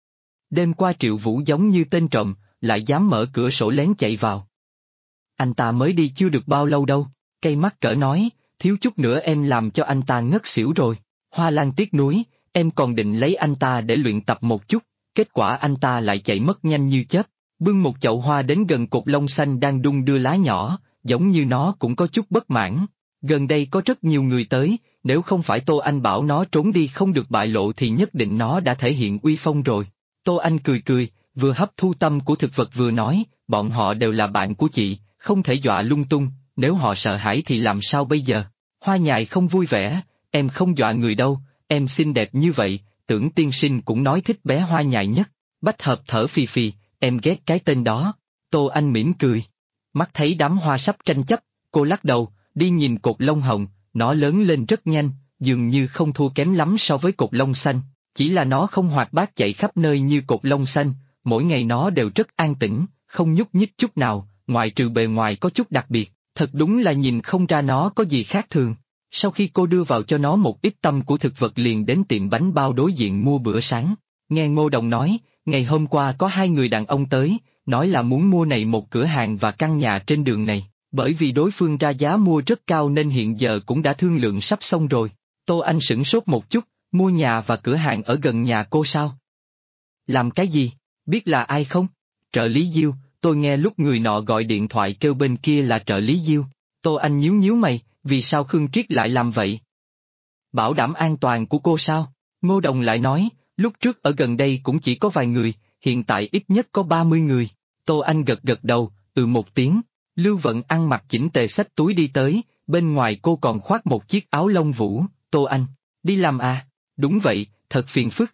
Đêm qua Triệu Vũ giống như tên trộm, lại dám mở cửa sổ lén chạy vào. Anh ta mới đi chưa được bao lâu đâu, cây mắt cỡ nói, thiếu chút nữa em làm cho anh ta ngất xỉu rồi. Hoa Lan tiếc nuối, em còn định lấy anh ta để luyện tập một chút, kết quả anh ta lại chạy mất nhanh như chớp, bưng một chậu hoa đến gần cột lông xanh đang đung đưa lá nhỏ, giống như nó cũng có chút bất mãn. Gần đây có rất nhiều người tới, nếu không phải Tô Anh bảo nó trốn đi không được bại lộ thì nhất định nó đã thể hiện uy phong rồi. Tô Anh cười cười, vừa hấp thu tâm của thực vật vừa nói, bọn họ đều là bạn của chị, không thể dọa lung tung, nếu họ sợ hãi thì làm sao bây giờ? Hoa Nhài không vui vẻ, em không dọa người đâu, em xinh đẹp như vậy, Tưởng tiên sinh cũng nói thích bé Hoa Nhài nhất. Bách Hợp thở phì phì, em ghét cái tên đó. Tô Anh mỉm cười. Mắt thấy đám hoa sắp tranh chấp, cô lắc đầu, đi nhìn cột lông hồng, nó lớn lên rất nhanh, dường như không thua kém lắm so với cột lông xanh, chỉ là nó không hoạt bát chạy khắp nơi như cột lông xanh, mỗi ngày nó đều rất an tĩnh, không nhúc nhích chút nào, ngoại trừ bề ngoài có chút đặc biệt, thật đúng là nhìn không ra nó có gì khác thường. Sau khi cô đưa vào cho nó một ít tâm của thực vật liền đến tiệm bánh bao đối diện mua bữa sáng, nghe Ngô Đồng nói, ngày hôm qua có 2 người đàn ông tới, nói là muốn mua này một cửa hàng và căn nhà trên đường này, bởi vì đối phương ra giá mua rất cao nên hiện giờ cũng đã thương lượng sắp xong rồi. Tô Anh sửng sốt một chút, mua nhà và cửa hàng ở gần nhà cô sao? Làm cái gì? Biết là ai không? Trợ lý Diêu, tôi nghe lúc người nọ gọi điện thoại kêu bên kia là trợ lý Diêu. Tô Anh nhíu nhíu mày, vì sao Khương Triết lại làm vậy? Bảo đảm an toàn của cô sao? Ngô Đồng lại nói, lúc trước ở gần đây cũng chỉ có vài người, hiện tại ít nhất có 30 người. Tô Anh gật gật đầu, một tiếng. Lưu Vận ăn mặc chỉnh tề xách túi đi tới, bên ngoài cô còn khoác một chiếc áo lông vũ. Tô Anh, đi làm à? Đúng vậy, thật phiền phức.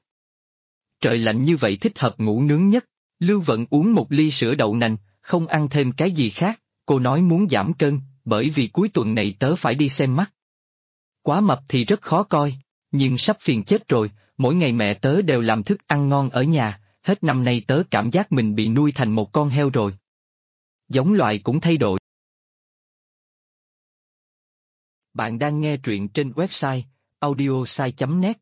Trời lạnh như vậy thích hợp ngủ nướng nhất. Lưu Vận uống một ly sữa đậu nành, không ăn thêm cái gì khác, cô nói muốn giảm cân, bởi vì cuối tuần này tớ phải đi xem mắt. Quá mập thì rất khó coi, nhưng sắp phiền chết rồi, mỗi ngày mẹ tớ đều làm thức ăn ngon ở nhà, hết năm nay tớ cảm giác mình bị nuôi thành một con heo rồi. Giống loài cũng thay đổi. Bạn đang nghe truyện trên website audiosai.net.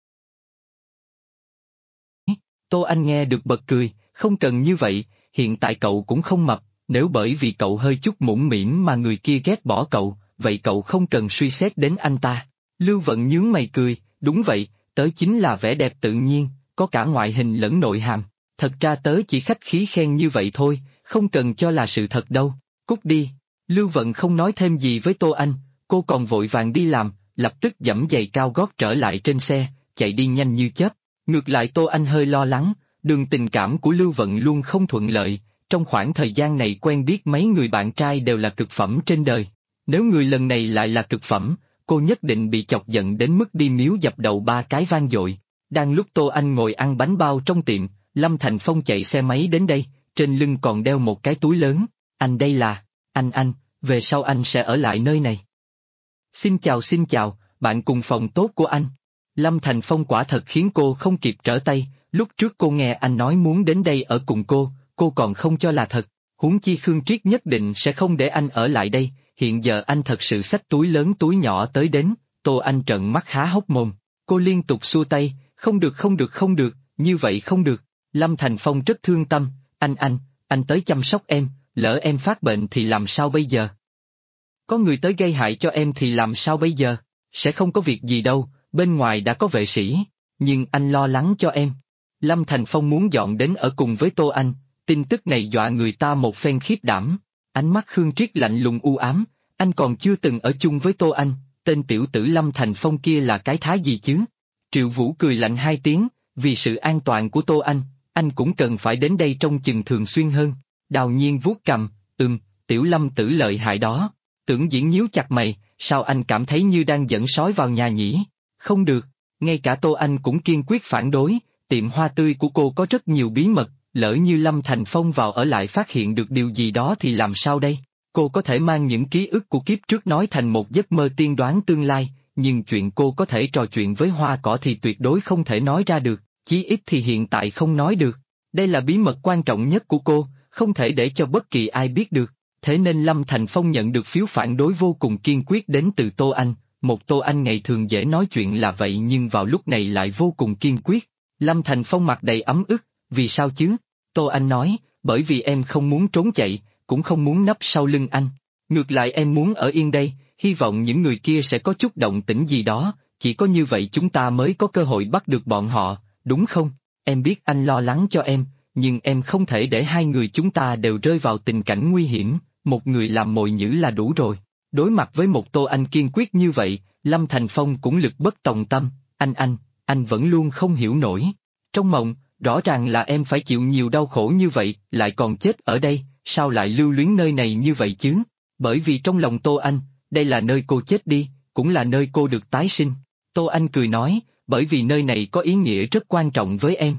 Tô Anh nghe được bật cười, không cần như vậy, hiện tại cậu cũng không mập, nếu bởi vì cậu hơi chút mũm mĩm mà người kia ghét bỏ cậu, vậy cậu không cần suy xét đến anh ta. Lưu Vận nhướng mày cười, đúng vậy, tớ chính là vẻ đẹp tự nhiên, có cả ngoại hình lẫn nội hàm, thật ra tớ chỉ khách khí khen như vậy thôi, không cần cho là sự thật đâu, cút đi. Lưu Vận không nói thêm gì với Tô Anh, cô còn vội vàng đi làm, lập tức giẫm giày cao gót trở lại trên xe, chạy đi nhanh như chớp. Ngược lại Tô Anh hơi lo lắng, đường tình cảm của Lưu Vận luôn không thuận lợi, trong khoảng thời gian này quen biết mấy người bạn trai đều là cực phẩm trên đời. Nếu người lần này lại là cực phẩm, cô nhất định bị chọc giận đến mức đi miếu dập đầu 3 cái vang dội. Đang lúc Tô Anh ngồi ăn bánh bao trong tiệm, Lâm Thành Phong chạy xe máy đến đây, trên lưng còn đeo một cái túi lớn. Anh đây là, anh, về sau anh sẽ ở lại nơi này. Xin chào, bạn cùng phòng tốt của anh. Lâm Thành Phong quả thật khiến cô không kịp trở tay, lúc trước cô nghe anh nói muốn đến đây ở cùng cô còn không cho là thật, huống chi Khương Triết nhất định sẽ không để anh ở lại đây, hiện giờ anh thật sự xách túi lớn túi nhỏ tới đến, Tô Anh trợn mắt há hốc mồm, cô liên tục xua tay, không được, như vậy không được. Lâm Thành Phong rất thương tâm, anh tới chăm sóc em, lỡ em phát bệnh thì làm sao bây giờ? Có người tới gây hại cho em thì làm sao bây giờ? Sẽ không có việc gì đâu, bên ngoài đã có vệ sĩ, nhưng anh lo lắng cho em. Lâm Thành Phong muốn dọn đến ở cùng với Tô Anh, tin tức này dọa người ta một phen khiếp đảm. Ánh mắt Khương Triết lạnh lùng u ám, anh còn chưa từng ở chung với Tô Anh, tên tiểu tử Lâm Thành Phong kia là cái thá gì chứ? Triệu Vũ cười lạnh 2 tiếng, vì sự an toàn của Tô anh cũng cần phải đến đây trông chừng thường xuyên hơn. Đào Nhiên vuốt cằm, tiểu Lâm tử lợi hại đó. Tưởng Diễn nhíu chặt mày, sao anh cảm thấy như đang dẫn sói vào nhà nhỉ? Không được, ngay cả Tô Anh cũng kiên quyết phản đối, tiệm hoa tươi của cô có rất nhiều bí mật, lỡ như Lâm Thành Phong vào ở lại phát hiện được điều gì đó thì làm sao đây? Cô có thể mang những ký ức của kiếp trước nói thành một giấc mơ tiên đoán tương lai, nhưng chuyện cô có thể trò chuyện với hoa cỏ thì tuyệt đối không thể nói ra được, chí ít thì hiện tại không nói được. Đây là bí mật quan trọng nhất của cô, không thể để cho bất kỳ ai biết được. Thế nên Lâm Thành Phong nhận được phiếu phản đối vô cùng kiên quyết đến từ Tô Anh. Một Tô Anh ngày thường dễ nói chuyện là vậy nhưng vào lúc này lại vô cùng kiên quyết. Lâm Thành Phong mặt đầy ấm ức, vì sao chứ? Tô Anh nói, bởi vì em không muốn trốn chạy, cũng không muốn nấp sau lưng anh. Ngược lại em muốn ở yên đây, hy vọng những người kia sẽ có chút động tĩnh gì đó, chỉ có như vậy chúng ta mới có cơ hội bắt được bọn họ, đúng không? Em biết anh lo lắng cho em, nhưng em không thể để hai người chúng ta đều rơi vào tình cảnh nguy hiểm, một người làm mồi nhữ là đủ rồi. Đối mặt với một Tô Anh kiên quyết như vậy, Lâm Thành Phong cũng lực bất tòng tâm, anh vẫn luôn không hiểu nổi. Trong mộng, rõ ràng là em phải chịu nhiều đau khổ như vậy, lại còn chết ở đây, sao lại lưu luyến nơi này như vậy chứ? Bởi vì trong lòng Tô Anh, đây là nơi cô chết đi, cũng là nơi cô được tái sinh. Tô Anh cười nói, bởi vì nơi này có ý nghĩa rất quan trọng với em.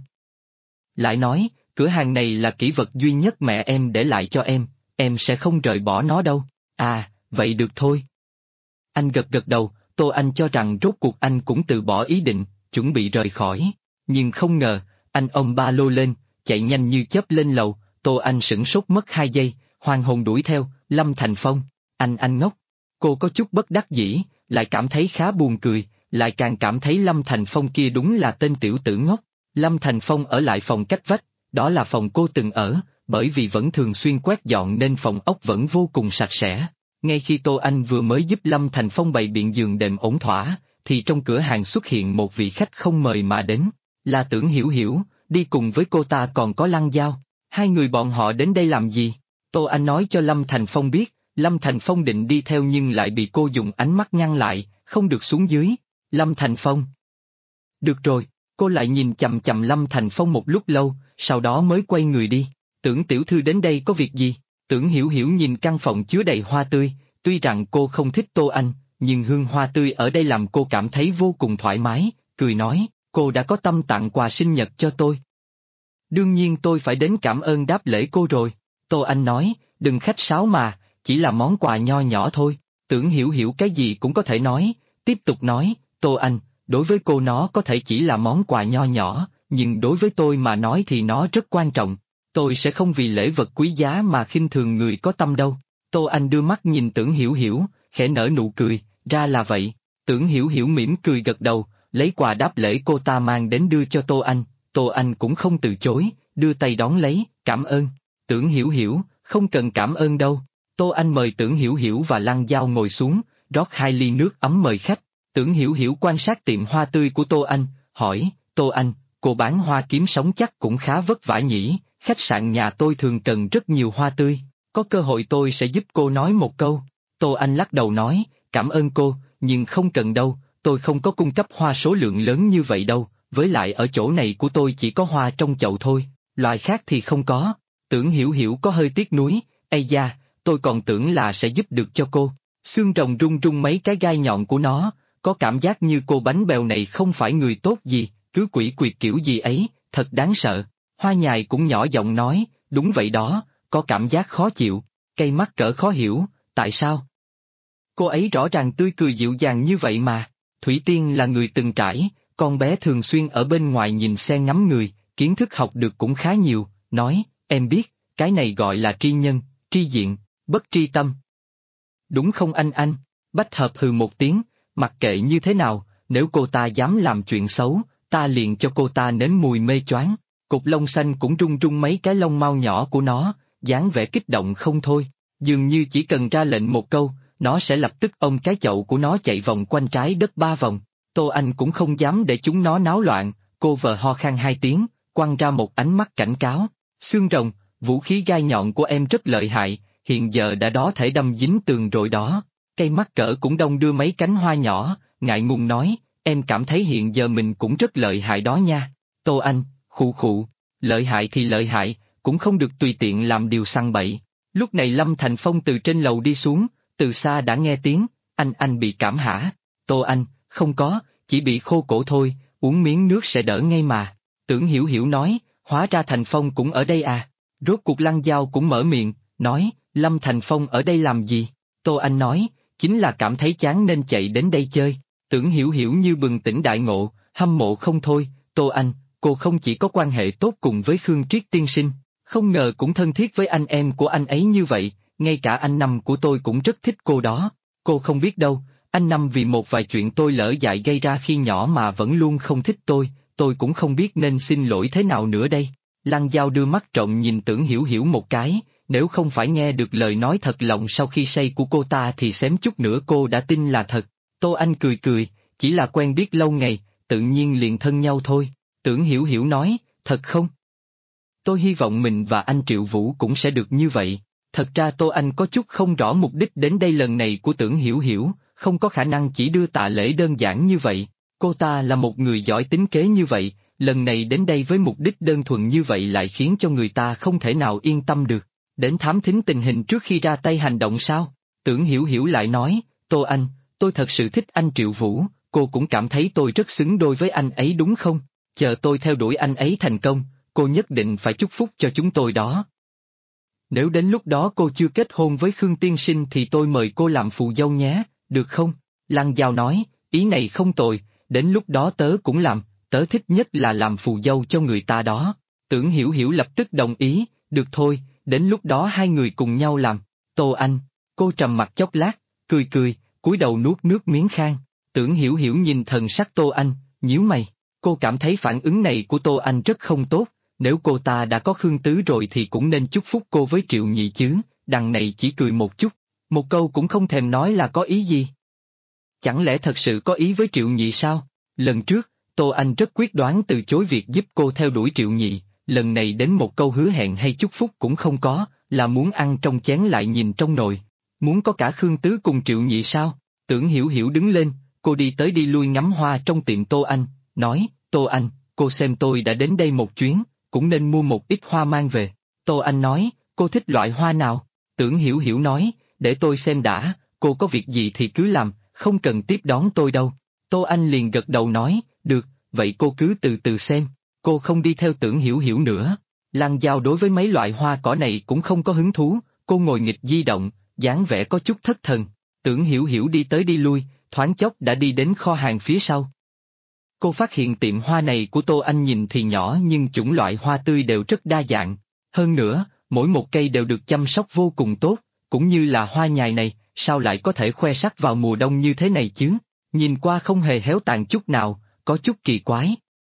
Lại nói, cửa hàng này là kỷ vật duy nhất mẹ em để lại cho em sẽ không rời bỏ nó đâu. À, vậy được thôi. Anh gật gật đầu, Tô Anh cho rằng rốt cuộc anh cũng từ bỏ ý định, chuẩn bị rời khỏi. Nhưng không ngờ, anh ôm ba lô lên, chạy nhanh như chớp lên lầu, Tô Anh sửng sốt mất 2 giây, hoàng hồn đuổi theo, Lâm Thành Phong, anh ngốc. Cô có chút bất đắc dĩ, lại cảm thấy khá buồn cười, lại càng cảm thấy Lâm Thành Phong kia đúng là tên tiểu tử ngốc. Lâm Thành Phong ở lại phòng cách vách, đó là phòng cô từng ở, bởi vì vẫn thường xuyên quét dọn nên phòng ốc vẫn vô cùng sạch sẽ. Ngay khi Tô Anh vừa mới giúp Lâm Thành Phong bày biện giường đệm ổn thỏa, thì trong cửa hàng xuất hiện một vị khách không mời mà đến, là Tưởng Hiểu Hiểu, đi cùng với cô ta còn có Lăng Giao. Hai người bọn họ đến đây làm gì? Tô Anh nói cho Lâm Thành Phong biết, Lâm Thành Phong định đi theo nhưng lại bị cô dùng ánh mắt ngăn lại, không được xuống dưới. Lâm Thành Phong. Được rồi, cô lại nhìn chằm chằm Lâm Thành Phong một lúc lâu, sau đó mới quay người đi. Tưởng tiểu thư đến đây có việc gì? Tưởng Hiểu Hiểu nhìn căn phòng chứa đầy hoa tươi, tuy rằng cô không thích Tô Anh, nhưng hương hoa tươi ở đây làm cô cảm thấy vô cùng thoải mái, cười nói, cô đã có tâm tặng quà sinh nhật cho tôi. Đương nhiên tôi phải đến cảm ơn đáp lễ cô rồi. Tô Anh nói, đừng khách sáo mà, chỉ là món quà nho nhỏ thôi. Tưởng Hiểu Hiểu cái gì cũng có thể nói, tiếp tục nói, Tô Anh, đối với cô nó có thể chỉ là món quà nho nhỏ, nhưng đối với tôi mà nói thì nó rất quan trọng. Tôi sẽ không vì lễ vật quý giá mà khinh thường người có tâm đâu. Tô Anh đưa mắt nhìn Tưởng Hiểu Hiểu, khẽ nở nụ cười, ra là vậy. Tưởng Hiểu Hiểu mỉm cười gật đầu, lấy quà đáp lễ cô ta mang đến đưa cho Tô Anh. Tô Anh cũng không từ chối, đưa tay đón lấy, cảm ơn. Tưởng Hiểu Hiểu, không cần cảm ơn đâu. Tô Anh mời Tưởng Hiểu Hiểu và Lăng Giao ngồi xuống, rót 2 ly nước ấm mời khách. Tưởng Hiểu Hiểu quan sát tiệm hoa tươi của Tô Anh, hỏi, Tô Anh, cô bán hoa kiếm sống chắc cũng khá vất vả nhỉ, khách sạn nhà tôi thường cần rất nhiều hoa tươi, có cơ hội tôi sẽ giúp cô nói một câu. Tô Anh lắc đầu nói, cảm ơn cô, nhưng không cần đâu, tôi không có cung cấp hoa số lượng lớn như vậy đâu, với lại ở chỗ này của tôi chỉ có hoa trong chậu thôi, loại khác thì không có. Tưởng Hiểu Hiểu có hơi tiếc nuối, ây da, tôi còn tưởng là sẽ giúp được cho cô. Xương rồng rung rung mấy cái gai nhọn của nó, có cảm giác như cô bánh bèo này không phải người tốt gì, cứ quỷ quyệt kiểu gì ấy, thật đáng sợ. Hoa nhài cũng nhỏ giọng nói, đúng vậy đó, có cảm giác khó chịu, cây mắt cỡ khó hiểu, tại sao? Cô ấy rõ ràng tươi cười dịu dàng như vậy mà. Thủy Tiên là người từng trải, con bé thường xuyên ở bên ngoài nhìn xe ngắm người, kiến thức học được cũng khá nhiều, nói, em biết, cái này gọi là tri nhân, tri diện, bất tri tâm. Đúng không anh? Bách Hợp hừ một tiếng, mặc kệ như thế nào, nếu cô ta dám làm chuyện xấu, ta liền cho cô ta nếm mùi mê choáng. Cục lông xanh cũng rung rung mấy cái lông mao nhỏ của nó, dáng vẻ kích động không thôi, dường như chỉ cần ra lệnh một câu, nó sẽ lập tức ôm cái chậu của nó chạy vòng quanh trái đất 3 vòng. Tô Anh cũng không dám để chúng nó náo loạn, cô vợ ho khan 2 tiếng, quăng ra một ánh mắt cảnh cáo. Xương rồng, vũ khí gai nhọn của em rất lợi hại, hiện giờ đã đó thể đâm dính tường rồi đó. Cây mắt cỡ cũng đông đưa mấy cánh hoa nhỏ, ngại ngùng nói, em cảm thấy hiện giờ mình cũng rất lợi hại đó nha. Tô Anh, khụ khụ, lợi hại thì lợi hại, cũng không được tùy tiện làm điều săn bậy. Lúc này Lâm Thành Phong từ trên lầu đi xuống, từ xa đã nghe tiếng, anh bị cảm hả? Tô Anh, không có, chỉ bị khô cổ thôi, uống miếng nước sẽ đỡ ngay mà. Tưởng Hiểu Hiểu nói, hóa ra Thành Phong cũng ở đây à. Rốt cuộc Lăng Giao cũng mở miệng, nói, Lâm Thành Phong ở đây làm gì? Tô Anh nói, chính là cảm thấy chán nên chạy đến đây chơi. Tưởng Hiểu Hiểu như bừng tỉnh đại ngộ, hâm mộ không thôi. Tô Anh, cô không chỉ có quan hệ tốt cùng với Khương Triết tiên sinh, không ngờ cũng thân thiết với anh em của anh ấy như vậy, ngay cả anh Năm của tôi cũng rất thích cô đó. Cô không biết đâu, anh Năm vì một vài chuyện tôi lỡ dại gây ra khi nhỏ mà vẫn luôn không thích tôi cũng không biết nên xin lỗi thế nào nữa đây. Lăng Giao đưa mắt trộm nhìn Tưởng Hiểu Hiểu một cái, nếu không phải nghe được lời nói thật lòng sau khi say của cô ta thì xém chút nữa cô đã tin là thật. Tô Anh cười cười, chỉ là quen biết lâu ngày, tự nhiên liền thân nhau thôi. Tưởng Hiểu Hiểu nói, thật không? Tôi hy vọng mình và anh Triệu Vũ cũng sẽ được như vậy. Thật ra Tô Anh có chút không rõ mục đích đến đây lần này của Tưởng Hiểu Hiểu, không có khả năng chỉ đưa tạ lễ đơn giản như vậy. Cô ta là một người giỏi tính kế như vậy, lần này đến đây với mục đích đơn thuần như vậy lại khiến cho người ta không thể nào yên tâm được. Đến thám thính tình hình trước khi ra tay hành động sao? Tưởng Hiểu Hiểu lại nói, Tô Anh, tôi thật sự thích anh Triệu Vũ, cô cũng cảm thấy tôi rất xứng đôi với anh ấy đúng không? Chờ tôi theo đuổi anh ấy thành công, cô nhất định phải chúc phúc cho chúng tôi đó. Nếu đến lúc đó cô chưa kết hôn với Khương tiên sinh thì tôi mời cô làm phù dâu nhé, được không? Lăng Giao nói, ý này không tồi, đến lúc đó tớ cũng làm, tớ thích nhất là làm phù dâu cho người ta đó. Tưởng Hiểu Hiểu lập tức đồng ý, được thôi, đến lúc đó hai người cùng nhau làm. Tô Anh, cô trầm mặt chốc lát, cười cười, cúi đầu nuốt nước miếng khang. Tưởng Hiểu Hiểu nhìn thần sắc Tô Anh, nhíu mày, cô cảm thấy phản ứng này của Tô Anh rất không tốt. Nếu cô ta đã có Khương Tứ rồi thì cũng nên chúc phúc cô với Triệu Nhị chứ, đằng này chỉ cười một chút, một câu cũng không thèm nói là có ý gì. Chẳng lẽ thật sự có ý với Triệu Nhị sao? Lần trước, Tô Anh rất quyết đoán từ chối việc giúp cô theo đuổi Triệu Nhị, lần này đến một câu hứa hẹn hay chúc phúc cũng không có, là muốn ăn trong chén lại nhìn trong nồi. Muốn có cả Khương Tứ cùng Triệu Nhị sao? Tưởng Hiểu Hiểu đứng lên, cô đi tới đi lui ngắm hoa trong tiệm Tô Anh, nói, Tô Anh, cô xem tôi đã đến đây một chuyến, cũng nên mua một ít hoa mang về. Tô Anh nói, cô thích loại hoa nào? Tưởng Hiểu Hiểu nói, để tôi xem đã, cô có việc gì thì cứ làm, không cần tiếp đón tôi đâu. Tô Anh liền gật đầu nói, được, vậy cô cứ từ từ xem. Cô không đi theo Tưởng Hiểu Hiểu nữa. Lăng Giao đối với mấy loại hoa cỏ này cũng không có hứng thú, cô ngồi nghịch di động, dáng vẻ có chút thất thần. Tưởng Hiểu Hiểu đi tới đi lui, thoáng chốc đã đi đến kho hàng phía sau. Cô phát hiện tiệm hoa này của Tô Anh nhìn thì nhỏ nhưng chủng loại hoa tươi đều rất đa dạng. Hơn nữa, mỗi một cây đều được chăm sóc vô cùng tốt, cũng như là hoa nhài này, sao lại có thể khoe sắc vào mùa đông như thế này chứ? Nhìn qua không hề héo tàn chút nào, có chút kỳ quái.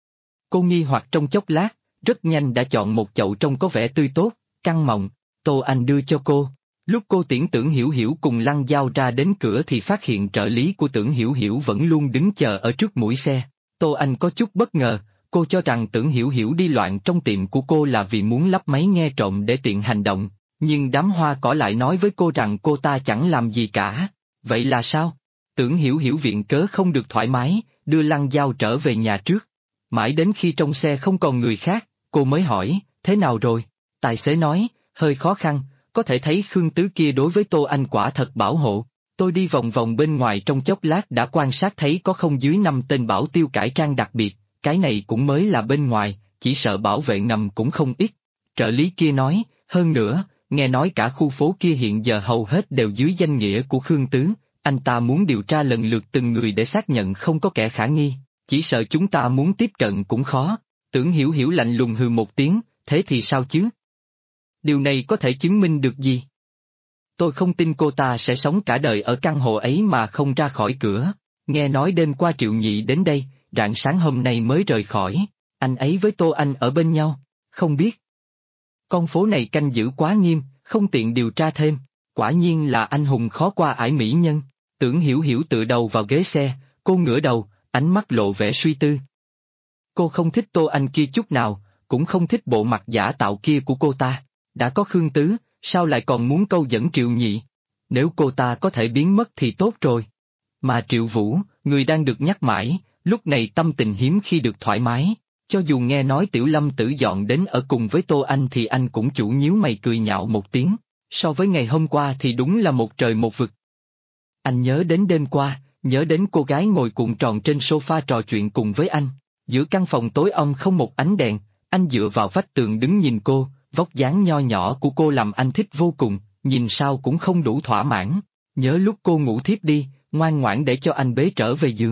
Cô nghi hoặc trong chốc lát, rất nhanh đã chọn một chậu trông có vẻ tươi tốt, căng mọng. Tô Anh đưa cho cô. Lúc cô tiễn Tưởng Hiểu Hiểu cùng Lăng Giao ra đến cửa thì phát hiện trợ lý của Tưởng Hiểu Hiểu vẫn luôn đứng chờ ở trước mũi xe. Tô Anh có chút bất ngờ, cô cho rằng Tưởng Hiểu Hiểu đi loạn trong tiệm của cô là vì muốn lắp máy nghe trộm để tiện hành động, nhưng đám hoa cỏ lại nói với cô rằng cô ta chẳng làm gì cả. Vậy là sao? Tưởng Hiểu Hiểu viện cớ không được thoải mái, đưa Lăng Giao trở về nhà trước. Mãi đến khi trong xe không còn người khác, cô mới hỏi, thế nào rồi? Tài xế nói, hơi khó khăn, có thể thấy Khương Tứ kia đối với Tô Anh quả thật bảo hộ. Tôi đi vòng vòng bên ngoài trong chốc lát đã quan sát thấy có không dưới 5 tên bảo tiêu cải trang đặc biệt, cái này cũng mới là bên ngoài, chỉ sợ bảo vệ ngầm cũng không ít. Trợ lý kia nói, hơn nữa, nghe nói cả khu phố kia hiện giờ hầu hết đều dưới danh nghĩa của Khương Tứ, anh ta muốn điều tra lần lượt từng người để xác nhận không có kẻ khả nghi, chỉ sợ chúng ta muốn tiếp cận cũng khó. Tưởng Hiểu Hiểu lạnh lùng hừ một tiếng, thế thì sao chứ? Điều này có thể chứng minh được gì? Tôi không tin cô ta sẽ sống cả đời ở căn hộ ấy mà không ra khỏi cửa. Nghe nói đêm qua Triệu Nhị đến đây, rạng sáng hôm nay mới rời khỏi. Anh ấy với Tô Anh ở bên nhau, không biết. Con phố này canh giữ quá nghiêm, không tiện điều tra thêm. Quả nhiên là anh hùng khó qua ải mỹ nhân. Tưởng Hiểu Hiểu tựa đầu vào ghế xe, cô ngửa đầu, ánh mắt lộ vẻ suy tư. Cô không thích Tô Anh kia chút nào, cũng không thích bộ mặt giả tạo kia của cô ta. Đã có Khương Tứ, sao lại còn muốn câu dẫn Triệu Nhị? Nếu cô ta có thể biến mất thì tốt rồi. Mà Triệu Vũ, người đang được nhắc mãi, lúc này tâm tình hiếm khi được thoải mái. Cho dù nghe nói Tiểu Lâm Tử dọn đến ở cùng với Tô Anh thì anh cũng chủ nhíu mày cười nhạo một tiếng. So với ngày hôm qua thì đúng là một trời một vực. Anh nhớ đến đêm qua, nhớ đến cô gái ngồi cuộn tròn trên sofa trò chuyện cùng với anh. Giữa căn phòng tối om không một ánh đèn, anh dựa vào vách tường đứng nhìn cô, vóc dáng nho nhỏ của cô làm anh thích vô cùng, nhìn sao cũng không đủ thỏa mãn. Nhớ lúc cô ngủ thiếp đi, ngoan ngoãn để cho anh bế trở về giường,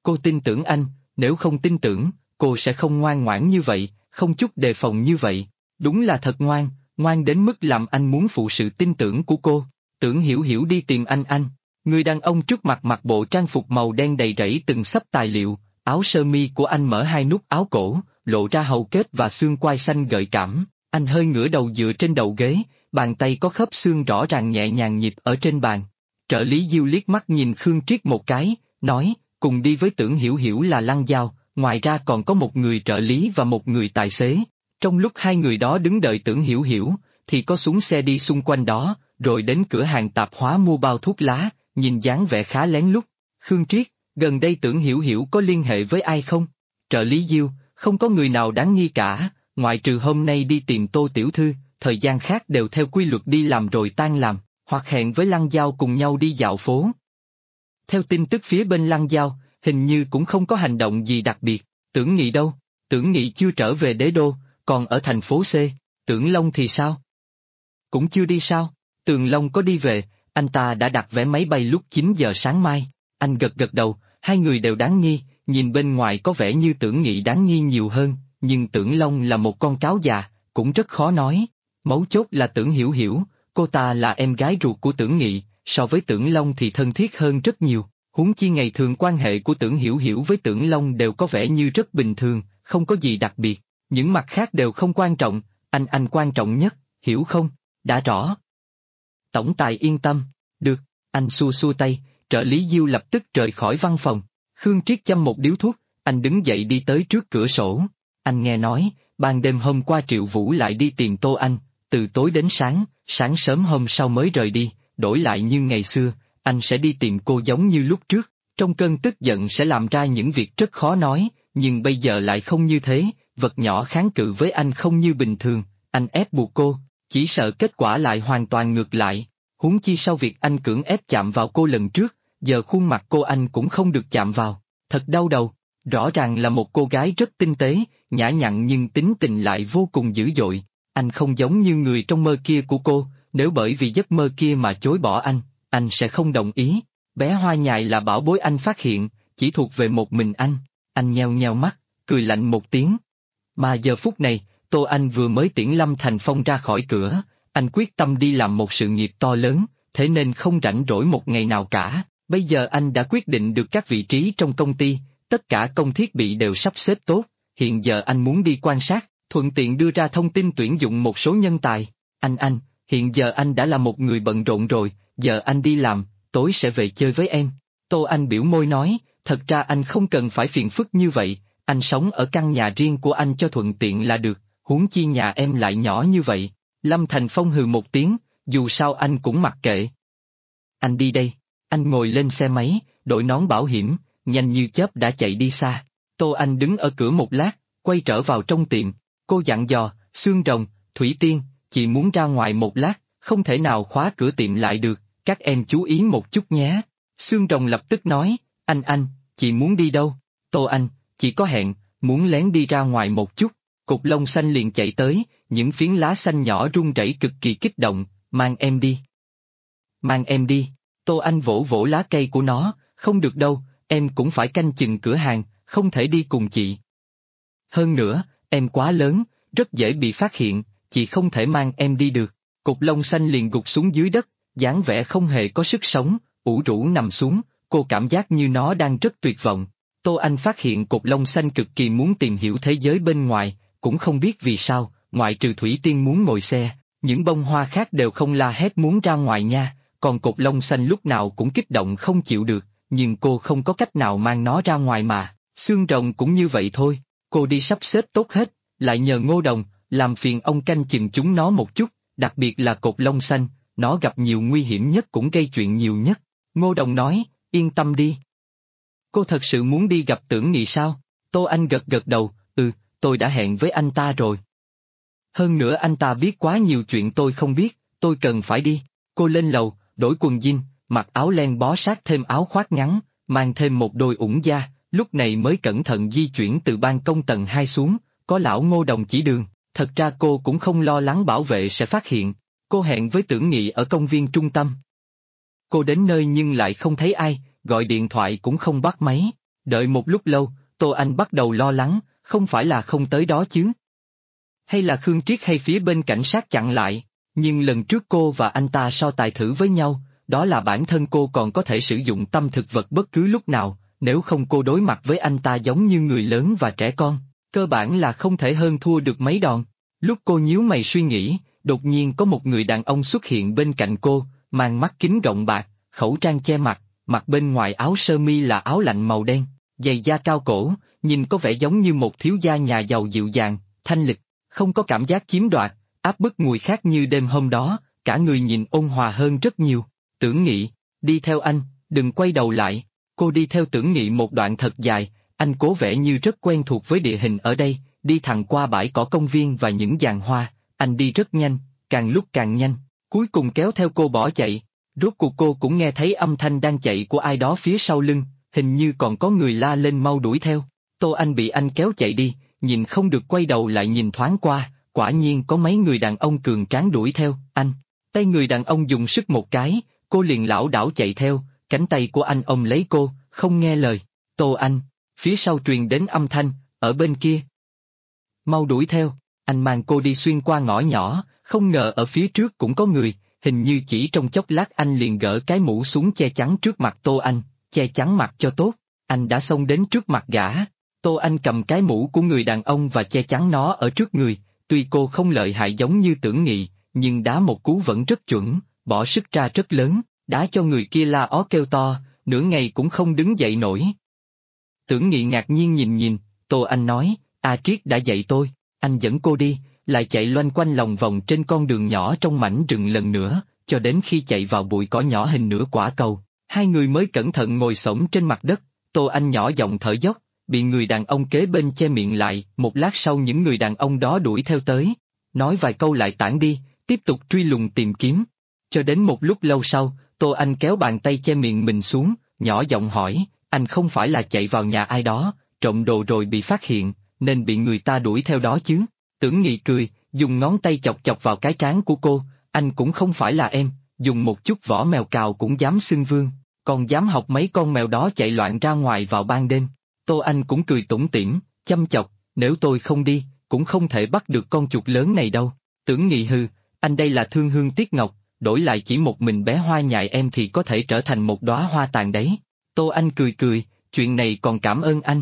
Cô tin tưởng anh, nếu không tin tưởng, cô sẽ không ngoan ngoãn như vậy, không chút đề phòng như vậy. Đúng là thật ngoan, ngoan đến mức làm anh muốn phụ sự tin tưởng của cô. Tưởng Hiểu Hiểu đi tìm anh. Người đàn ông trước mặt mặc bộ trang phục màu đen đầy rẫy từng xấp tài liệu, áo sơ mi của anh mở hai nút áo cổ, lộ ra hầu kết và xương quai xanh gợi cảm. Anh hơi ngửa đầu dựa trên đầu ghế, bàn tay có khớp xương rõ ràng nhẹ nhàng nhịp ở trên bàn. Trợ lý Diêu liếc mắt nhìn Khương Triết một cái, nói, cùng đi với Tưởng Hiểu Hiểu là Lăng Giao, ngoài ra còn có một người trợ lý và một người tài xế. Trong lúc hai người đó đứng đợi Tưởng Hiểu Hiểu, thì có xuống xe đi xung quanh đó, rồi đến cửa hàng tạp hóa mua bao thuốc lá, nhìn dáng vẻ khá lén lút. Khương Triết, gần đây Tưởng Hiểu Hiểu có liên hệ với ai không? Trợ lý Diêu, không có người nào đáng nghi cả, ngoại trừ hôm nay đi tìm Tô Tiểu Thư, thời gian khác đều theo quy luật đi làm rồi tan làm, hoặc hẹn với Lăng Giao cùng nhau đi dạo phố. Theo tin tức phía bên Lăng Giao, hình như cũng không có hành động gì đặc biệt. Tưởng Nghị đâu? Tưởng Nghị chưa trở về đế đô, còn ở thành phố C. Tưởng Long thì sao? Cũng chưa đi sao? Tường Long có đi về, anh ta đã đặt vé máy bay lúc 9 giờ sáng mai. Anh gật đầu, hai người đều đáng nghi, nhìn bên ngoài có vẻ như Tưởng Nghị đáng nghi nhiều hơn, nhưng Tưởng Long là một con cáo già, cũng rất khó nói. Mấu chốt là Tưởng Hiểu Hiểu, cô ta là em gái ruột của Tưởng Nghị, so với Tưởng Long thì thân thiết hơn rất nhiều. Huống chi ngày thường quan hệ của Tưởng Hiểu Hiểu với Tưởng Long đều có vẻ như rất bình thường, không có gì đặc biệt, những mặt khác đều không quan trọng, anh quan trọng nhất, hiểu không? Đã rõ. Tổng tài yên tâm, được, anh xua xua tay, trợ lý Diêu lập tức rời khỏi văn phòng. Khương Triết châm một điếu thuốc, anh đứng dậy đi tới trước cửa sổ. Anh nghe nói, ban đêm hôm qua Triệu Vũ lại đi tìm Tô Anh, từ tối đến sáng, sáng sớm hôm sau mới rời đi, đổi lại như ngày xưa, anh sẽ đi tìm cô giống như lúc trước, trong cơn tức giận sẽ làm ra những việc rất khó nói, nhưng bây giờ lại không như thế, vật nhỏ kháng cự với anh không như bình thường, anh ép buộc cô, chỉ sợ kết quả lại hoàn toàn ngược lại, huống chi sau việc anh cưỡng ép chạm vào cô lần trước, giờ khuôn mặt cô anh cũng không được chạm vào, thật đau đầu, rõ ràng là một cô gái rất tinh tế, nhã nhặn nhưng tính tình lại vô cùng dữ dội, anh không giống như người trong mơ kia của cô, nếu bởi vì giấc mơ kia mà chối bỏ anh sẽ không đồng ý, bé Hoa Nhài là bảo bối anh phát hiện, chỉ thuộc về một mình anh nheo nheo mắt, cười lạnh một tiếng. Mà giờ phút này, Tô Anh vừa mới tiễn Lâm Thành Phong ra khỏi cửa, anh quyết tâm đi làm một sự nghiệp to lớn, thế nên không rảnh rỗi một ngày nào cả, bây giờ anh đã quyết định được các vị trí trong công ty, tất cả công thiết bị đều sắp xếp tốt, hiện giờ anh muốn đi quan sát, thuận tiện đưa ra thông tin tuyển dụng một số nhân tài. Anh, hiện giờ anh đã là một người bận rộn rồi, giờ anh đi làm, tối sẽ về chơi với em. Tô Anh biểu môi nói, thật ra anh không cần phải phiền phức như vậy, anh sống ở căn nhà riêng của anh cho thuận tiện là được, huống chi nhà em lại nhỏ như vậy. Lâm Thành Phong hừ một tiếng, dù sao anh cũng mặc kệ. Anh đi đây, anh ngồi lên xe máy, đội nón bảo hiểm, nhanh như chớp đã chạy đi xa. Tô Anh đứng ở cửa một lát, quay trở vào trong tiệm, cô dặn dò, Xương Rồng, Thủy Tiên, chị muốn ra ngoài một lát, không thể nào khóa cửa tiệm lại được, các em chú ý một chút nhé. Xương Rồng lập tức nói, anh, chị muốn đi đâu? Tô Anh, chị có hẹn, muốn lén đi ra ngoài một chút. Cục lông xanh liền chạy tới, những phiến lá xanh nhỏ rung rẩy cực kỳ kích động, mang em đi. Mang em đi, Tô Anh vỗ vỗ lá cây của nó, không được đâu, em cũng phải canh chừng cửa hàng, không thể đi cùng chị. Hơn nữa, em quá lớn, rất dễ bị phát hiện, chị không thể mang em đi được. Cục lông xanh liền gục xuống dưới đất, dáng vẻ không hề có sức sống, ủ rũ nằm xuống, cô cảm giác như nó đang rất tuyệt vọng. Tô Anh phát hiện cục lông xanh cực kỳ muốn tìm hiểu thế giới bên ngoài, cũng không biết vì sao, ngoại trừ Thủy Tiên muốn ngồi xe, những bông hoa khác đều không la hét muốn ra ngoài nha, còn cục lông xanh lúc nào cũng kích động không chịu được, nhưng cô không có cách nào mang nó ra ngoài mà, Xương Rồng cũng như vậy thôi, cô đi sắp xếp tốt hết, lại nhờ Ngô Đồng, làm phiền ông canh chừng chúng nó một chút, đặc biệt là cục lông xanh, nó gặp nhiều nguy hiểm nhất cũng gây chuyện nhiều nhất. Ngô Đồng nói, yên tâm đi. Cô thật sự muốn đi gặp Tưởng Nghị sao? Tô Anh gật đầu, tôi đã hẹn với anh ta rồi. Hơn nữa anh ta biết quá nhiều chuyện tôi không biết, tôi cần phải đi. Cô lên lầu, đổi quần jean, mặc áo len bó sát thêm áo khoác ngắn, mang thêm một đôi ủng da, lúc này mới cẩn thận di chuyển từ ban công tầng 2 xuống, có lão Ngô Đồng chỉ đường, thật ra cô cũng không lo lắng bảo vệ sẽ phát hiện. Cô hẹn với Tưởng Nghị ở công viên trung tâm. Cô đến nơi nhưng lại không thấy ai, gọi điện thoại cũng không bắt máy. Đợi một lúc lâu, Tô Anh bắt đầu lo lắng, không phải là không tới đó chứ? Hay là Khương Triết hay phía bên cảnh sát chặn lại? Nhưng lần trước cô và anh ta so tài thử với nhau, đó là bản thân cô còn có thể sử dụng tâm thực vật bất cứ lúc nào, nếu không cô đối mặt với anh ta giống như người lớn và trẻ con, cơ bản là không thể hơn thua được mấy đòn. Lúc cô nhíu mày suy nghĩ, đột nhiên có một người đàn ông xuất hiện bên cạnh cô, mang mắt kính gọng bạc, khẩu trang che mặt, mặc bên ngoài áo sơ mi là áo lạnh màu đen, giày da cao cổ, nhìn có vẻ giống như một thiếu gia nhà giàu dịu dàng, thanh lịch, không có cảm giác chiếm đoạt, áp bức người khác như đêm hôm đó, cả người nhìn ôn hòa hơn rất nhiều. Tưởng Nghị, đi theo anh, đừng quay đầu lại. Cô đi theo Tưởng Nghị một đoạn thật dài, anh cố vẻ như rất quen thuộc với địa hình ở đây, đi thẳng qua bãi cỏ công viên và những giàn hoa, anh đi rất nhanh, càng lúc càng nhanh, cuối cùng kéo theo cô bỏ chạy. Rốt cuộc cô cũng nghe thấy âm thanh đang chạy của ai đó phía sau lưng, hình như còn có người la lên mau đuổi theo. Tô Anh bị anh kéo chạy đi, nhìn không được quay đầu lại nhìn thoáng qua, quả nhiên có mấy người đàn ông cường tráng đuổi theo, anh. Tay người đàn ông dùng sức một cái, cô liền lảo đảo chạy theo, cánh tay của anh ôm lấy cô, không nghe lời. Tô Anh, phía sau truyền đến âm thanh, ở bên kia. Mau đuổi theo, anh mang cô đi xuyên qua ngõ nhỏ, không ngờ ở phía trước cũng có người, hình như chỉ trong chốc lát anh liền gỡ cái mũ xuống che chắn trước mặt Tô Anh, che chắn mặt cho tốt, anh đã xông đến trước mặt gã. Tô Anh cầm cái mũ của người đàn ông và che chắn nó ở trước người, tuy cô không lợi hại giống như Tưởng Nghị, nhưng đá một cú vẫn rất chuẩn, bỏ sức ra rất lớn, đá cho người kia la ó kêu to, nửa ngày cũng không đứng dậy nổi. Tưởng Nghị ngạc nhiên nhìn, Tô Anh nói, A Triết đã dạy tôi, anh dẫn cô đi, lại chạy loanh quanh lòng vòng trên con đường nhỏ trong mảnh rừng lần nữa, cho đến khi chạy vào bụi cỏ nhỏ hình nửa quả cầu, hai người mới cẩn thận ngồi xổm trên mặt đất. Tô Anh nhỏ giọng thở dốc, bị người đàn ông kế bên che miệng lại, một lát sau những người đàn ông đó đuổi theo tới, nói vài câu lại tản đi, tiếp tục truy lùng tìm kiếm. Cho đến một lúc lâu sau, Tô Anh kéo bàn tay che miệng mình xuống, nhỏ giọng hỏi, anh không phải là chạy vào nhà ai đó, trộm đồ rồi bị phát hiện, nên bị người ta đuổi theo đó chứ? Tưởng Nghị cười, dùng ngón tay chọc chọc vào cái trán của cô, anh cũng không phải là em, dùng một chút vỏ mèo cào cũng dám xưng vương, còn dám học mấy con mèo đó chạy loạn ra ngoài vào ban đêm. Tô Anh cũng cười tủm tỉm, chăm chọc, nếu tôi không đi, cũng không thể bắt được con chuột lớn này đâu. Tưởng Nghị hừ, anh đây là thương hương tiếc ngọc, đổi lại chỉ một mình bé hoa nhài em thì có thể trở thành một đóa hoa tàn đấy. Tô Anh cười, chuyện này còn cảm ơn anh.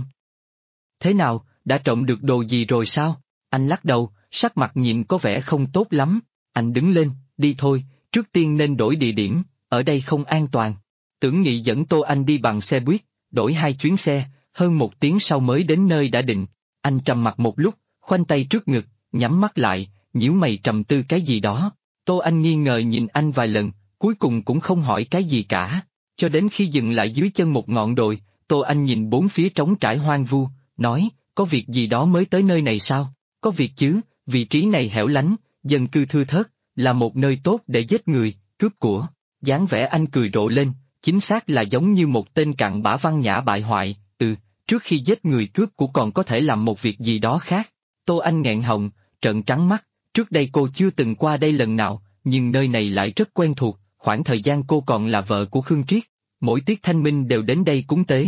Thế nào, đã trộm được đồ gì rồi sao? Anh lắc đầu, sắc mặt nhìn có vẻ không tốt lắm. Anh đứng lên, đi thôi, trước tiên nên đổi địa điểm, ở đây không an toàn. Tưởng Nghị dẫn Tô Anh đi bằng xe buýt, đổi 2 chuyến xe, hơn 1 tiếng sau mới đến nơi đã định. Anh trầm mặt một lúc, khoanh tay trước ngực, nhắm mắt lại, nhíu mày trầm tư cái gì đó. Tô Anh nghi ngờ nhìn anh vài lần, cuối cùng cũng không hỏi cái gì cả. Cho đến khi dừng lại dưới chân một ngọn đồi, Tô Anh nhìn bốn phía trống trải hoang vu, nói, có việc gì đó mới tới nơi này sao? Có việc chứ, vị trí này hẻo lánh, dân cư thưa thớt, là một nơi tốt để giết người, cướp của. Dáng vẻ anh cười rộ lên, chính xác là giống như một tên cặn bã văn nhã bại hoại, trước khi giết người cướp của còn có thể làm một việc gì đó khác. Tô Anh nghẹn họng, trợn trắng mắt, trước đây cô chưa từng qua đây lần nào, nhưng nơi này lại rất quen thuộc, khoảng thời gian cô còn là vợ của Khương Triết, mỗi tiết thanh minh đều đến đây cúng tế.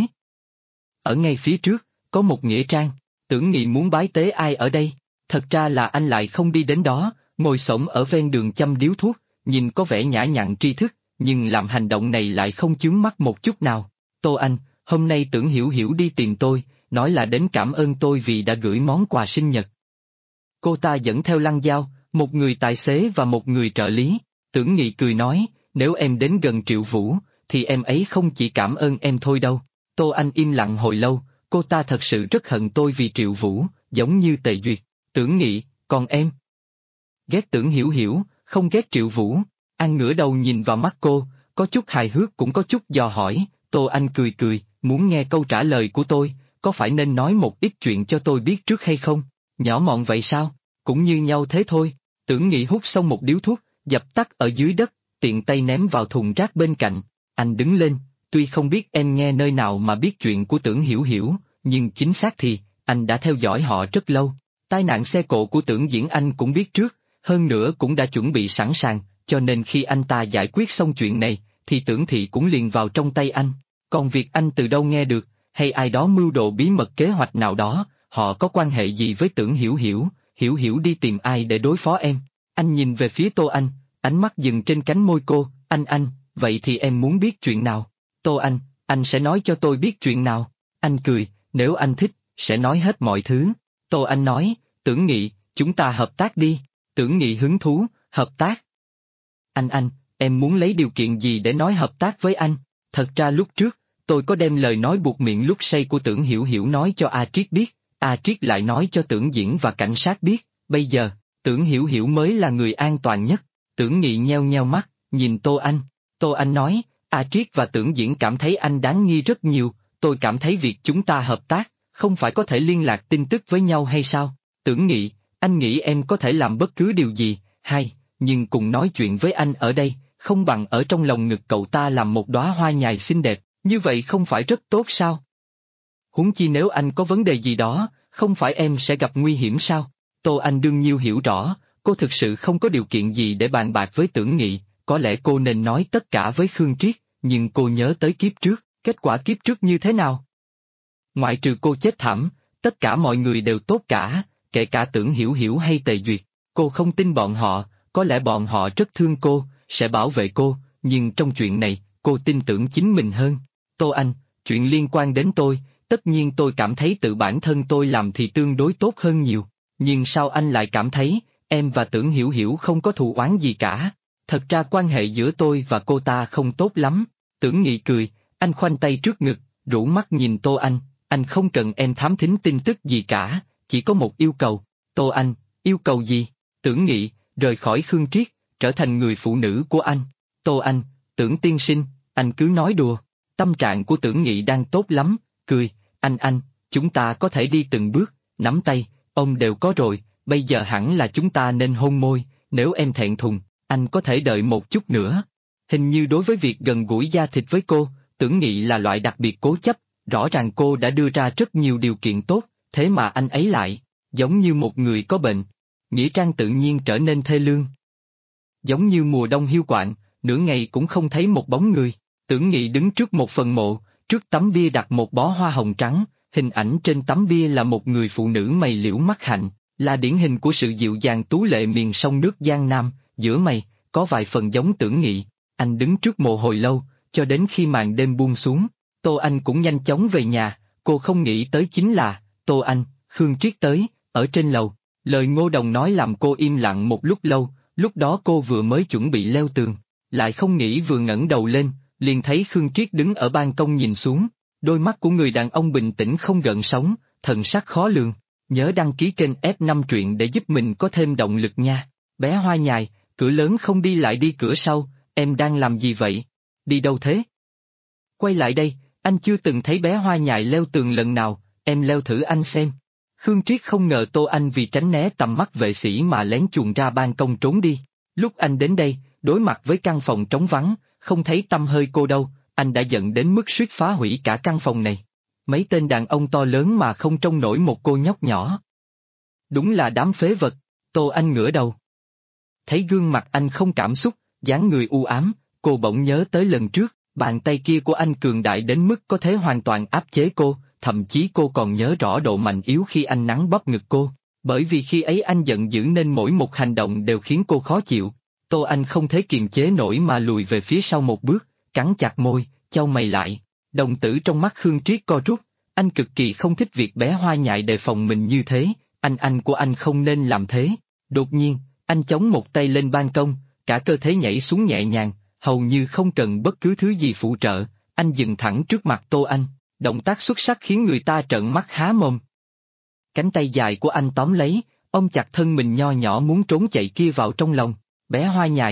Ở ngay phía trước, có một nghĩa trang, Tưởng Nghị muốn bái tế ai ở đây, thật ra là anh lại không đi đến đó, ngồi xổm ở ven đường châm điếu thuốc, nhìn có vẻ nhã nhặn tri thức, nhưng làm hành động này lại không chướng mắt một chút nào. Tô Anh, hôm nay Tưởng Hiểu Hiểu đi tìm tôi, nói là đến cảm ơn tôi vì đã gửi món quà sinh nhật. Cô ta dẫn theo Lăng Giao, một người tài xế và một người trợ lý. Tưởng Nghị cười nói, nếu em đến gần Triệu Vũ, thì em ấy không chỉ cảm ơn em thôi đâu. Tô Anh im lặng hồi lâu, cô ta thật sự rất hận tôi vì Triệu Vũ, giống như Tề Duyệt. Tưởng Nghị, còn em? Ghét Tưởng Hiểu Hiểu, không ghét Triệu Vũ. Anh ngửa đầu nhìn vào mắt cô, có chút hài hước cũng có chút dò hỏi. Tô Anh cười, muốn nghe câu trả lời của tôi, có phải nên nói một ít chuyện cho tôi biết trước hay không? Nhỏ mọn vậy sao? Cũng như nhau thế thôi. Tưởng Nghị hút xong một điếu thuốc, dập tắt ở dưới đất, tiện tay ném vào thùng rác bên cạnh. Anh đứng lên, tuy không biết em nghe nơi nào mà biết chuyện của Tưởng Hiểu Hiểu, nhưng chính xác thì, anh đã theo dõi họ rất lâu. Tai nạn xe cộ của Tưởng Diễn anh cũng biết trước, hơn nữa cũng đã chuẩn bị sẵn sàng, cho nên khi anh ta giải quyết xong chuyện này, thì Tưởng Thị cũng liền vào trong tay anh. Còn việc anh từ đâu nghe được, hay ai đó mưu đồ bí mật kế hoạch nào đó, họ có quan hệ gì với Tưởng Hiểu Hiểu, Hiểu Hiểu đi tìm ai để đối phó em? Anh nhìn về phía Tô Anh, ánh mắt dừng trên cánh môi cô, anh, vậy thì em muốn biết chuyện nào? Tô anh sẽ nói cho tôi biết chuyện nào. Anh cười, nếu anh thích, sẽ nói hết mọi thứ. Tô Anh nói, Tưởng Nghị, chúng ta hợp tác đi. Tưởng Nghị hứng thú, hợp tác. Anh, em muốn lấy điều kiện gì để nói hợp tác với anh? Thật ra lúc trước, tôi có đem lời nói buộc miệng lúc say của Tưởng Hiểu Hiểu nói cho A Triết biết, A Triết lại nói cho Tưởng Diễn và cảnh sát biết, bây giờ, Tưởng Hiểu Hiểu mới là người an toàn nhất. Tưởng Nghị nheo nheo mắt, nhìn Tô Anh. Tô Anh nói, A Triết và Tưởng Diễn cảm thấy anh đáng nghi rất nhiều, tôi cảm thấy việc chúng ta hợp tác, không phải có thể liên lạc tin tức với nhau hay sao? Tưởng Nghị, anh nghĩ em có thể làm bất cứ điều gì, hay, nhưng cùng nói chuyện với anh ở đây, không bằng ở trong lòng ngực cậu ta làm một đóa hoa nhài xinh đẹp, như vậy không phải rất tốt sao? Huống chi nếu anh có vấn đề gì đó, không phải em sẽ gặp nguy hiểm sao? Tô Anh đương nhiêu hiểu rõ, cô thực sự không có điều kiện gì để bàn bạc với Tưởng Nghị, có lẽ cô nên nói tất cả với Khương Triết, nhưng cô nhớ tới kiếp trước, kết quả kiếp trước như thế nào? Ngoại trừ cô chết thảm, tất cả mọi người đều tốt cả, kể cả Tưởng Hiểu Hiểu hay Tề Duyệt, cô không tin bọn họ, có lẽ bọn họ rất thương cô, sẽ bảo vệ cô, nhưng trong chuyện này, cô tin tưởng chính mình hơn. Tô Anh, chuyện liên quan đến tôi, tất nhiên tôi cảm thấy tự bản thân tôi làm thì tương đối tốt hơn nhiều, nhưng sao anh lại cảm thấy, em và Tưởng Hiểu Hiểu không có thù oán gì cả? Thật ra quan hệ giữa tôi và cô ta không tốt lắm. Tưởng Nghị cười, anh khoanh tay trước ngực, rũ mắt nhìn Tô anh không cần em thám thính tin tức gì cả, chỉ có một yêu cầu. Tô Anh, yêu cầu gì? Tưởng Nghị, rời khỏi Khương Triết, trở thành người phụ nữ của anh. Tô Anh, Tưởng tiên sinh, anh cứ nói đùa. Tâm trạng của Tưởng Nghị đang tốt lắm, cười, anh, chúng ta có thể đi từng bước, nắm tay, ông đều có rồi, bây giờ hẳn là chúng ta nên hôn môi, nếu em thẹn thùng, anh có thể đợi một chút nữa. Hình như đối với việc gần gũi da thịt với cô, Tưởng Nghị là loại đặc biệt cố chấp, rõ ràng cô đã đưa ra rất nhiều điều kiện tốt, thế mà anh ấy lại, giống như một người có bệnh. Nghĩa trang tự nhiên trở nên thê lương. Giống như mùa đông hiu quạnh, nửa ngày cũng không thấy một bóng người. Tưởng Nghị đứng trước một phần mộ, trước tấm bia đặt một bó hoa hồng trắng, hình ảnh trên tấm bia là một người phụ nữ mày liễu mắt hạnh, là điển hình của sự dịu dàng tú lệ miền sông nước Giang Nam, giữa mày, có vài phần giống Tưởng Nghị. Anh đứng trước mộ hồi lâu, cho đến khi màn đêm buông xuống, Tô Anh cũng nhanh chóng về nhà, cô không nghĩ tới chính là, Tô Anh, Khương Triết tới, ở trên lầu. Lời Ngô Đồng nói làm cô im lặng một lúc lâu, lúc đó cô vừa mới chuẩn bị leo tường, lại không nghĩ vừa ngẩng đầu lên, liền thấy Khương Triết đứng ở ban công nhìn xuống, đôi mắt của người đàn ông bình tĩnh không gợn sóng, thần sắc khó lường. Nhớ đăng ký kênh F5 truyện để giúp mình có thêm động lực nha. Bé Hoa Nhài, cửa lớn không đi lại đi cửa sau, em đang làm gì vậy? Đi đâu thế? Quay lại đây, anh chưa từng thấy bé Hoa Nhài leo tường lần nào, em leo thử anh xem. Khương Triết không ngờ Tô Anh vì tránh né tầm mắt vệ sĩ mà lén chuồn ra ban công trốn đi. Lúc anh đến đây, đối mặt với căn phòng trống vắng, không thấy tăm hơi cô đâu, anh đã giận đến mức suýt phá hủy cả căn phòng này. Mấy tên đàn ông to lớn mà không trông nổi một cô nhóc nhỏ. Đúng là đám phế vật. Tô Anh ngửa đầu. Thấy gương mặt anh không cảm xúc, dáng người u ám, cô bỗng nhớ tới lần trước, bàn tay kia của anh cường đại đến mức có thể hoàn toàn áp chế cô, thậm chí cô còn nhớ rõ độ mạnh yếu khi anh nắn bóp ngực cô, bởi vì khi ấy anh giận dữ nên mỗi một hành động đều khiến cô khó chịu. Tô Anh không thể kiềm chế nổi mà lùi về phía sau một bước, cắn chặt môi, chau mày lại. Đồng tử trong mắt Khương Triết co rút, anh cực kỳ không thích việc bé Hoa Nhài đề phòng mình như thế, anh của anh không nên làm thế. Đột nhiên, anh chống một tay lên ban công, cả cơ thể nhảy xuống nhẹ nhàng, hầu như không cần bất cứ thứ gì phụ trợ, anh dừng thẳng trước mặt Tô Anh, động tác xuất sắc khiến người ta trợn mắt há mồm. Cánh tay dài của anh tóm lấy, ôm chặt thân mình nho nhỏ muốn trốn chạy kia vào trong lòng. Bé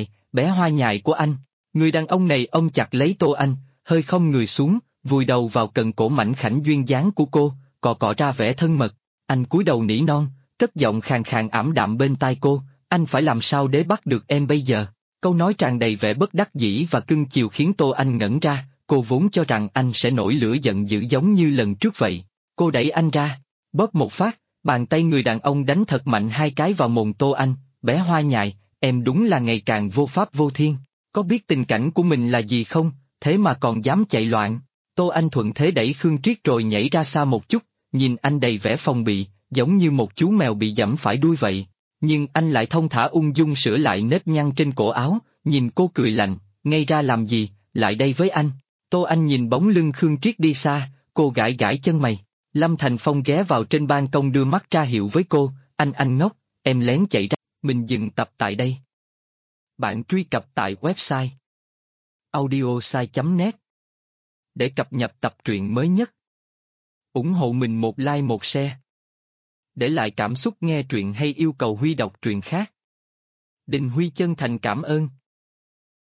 Hoa Nhài của anh. Người đàn ông này ôm chặt lấy Tô Anh, hơi không người xuống, vùi đầu vào cần cổ mảnh khảnh duyên dáng của cô, cọ ra vẻ thân mật. Anh cúi đầu nỉ non, cất giọng khàn khàn ảm đạm bên tai cô, anh phải làm sao để bắt được em bây giờ? Câu nói tràn đầy vẻ bất đắc dĩ và cưng chiều khiến Tô Anh ngẩn ra, cô vốn cho rằng anh sẽ nổi lửa giận dữ giống như lần trước vậy. Cô đẩy anh ra, bóp một phát, bàn tay người đàn ông đánh thật mạnh hai cái vào mồm Tô Anh. Bé Hoa Nhài, em đúng là ngày càng vô pháp vô thiên, có biết tình cảnh của mình là gì không, thế mà còn dám chạy loạn. Tô Anh thuận thế đẩy Khương Triết rồi nhảy ra xa một chút, nhìn anh đầy vẻ phòng bị, giống như một chú mèo bị giẫm phải đuôi vậy. Nhưng anh lại thong thả ung dung sửa lại nếp nhăn trên cổ áo, nhìn cô cười lạnh, ngây ra làm gì, lại đây với anh. Tô Anh nhìn bóng lưng Khương Triết đi xa, cô gãi gãi chân mày. Lâm Thành Phong ghé vào trên ban công đưa mắt ra hiệu với cô, anh ngốc, em lén chạy ra. Mình dừng tập tại đây. Bạn truy cập tại website audiosai.net để cập nhật tập truyện mới nhất. Ủng hộ mình một like một share. Để lại cảm xúc nghe truyện hay yêu cầu Huy đọc truyện khác. Đình Huy chân thành cảm ơn.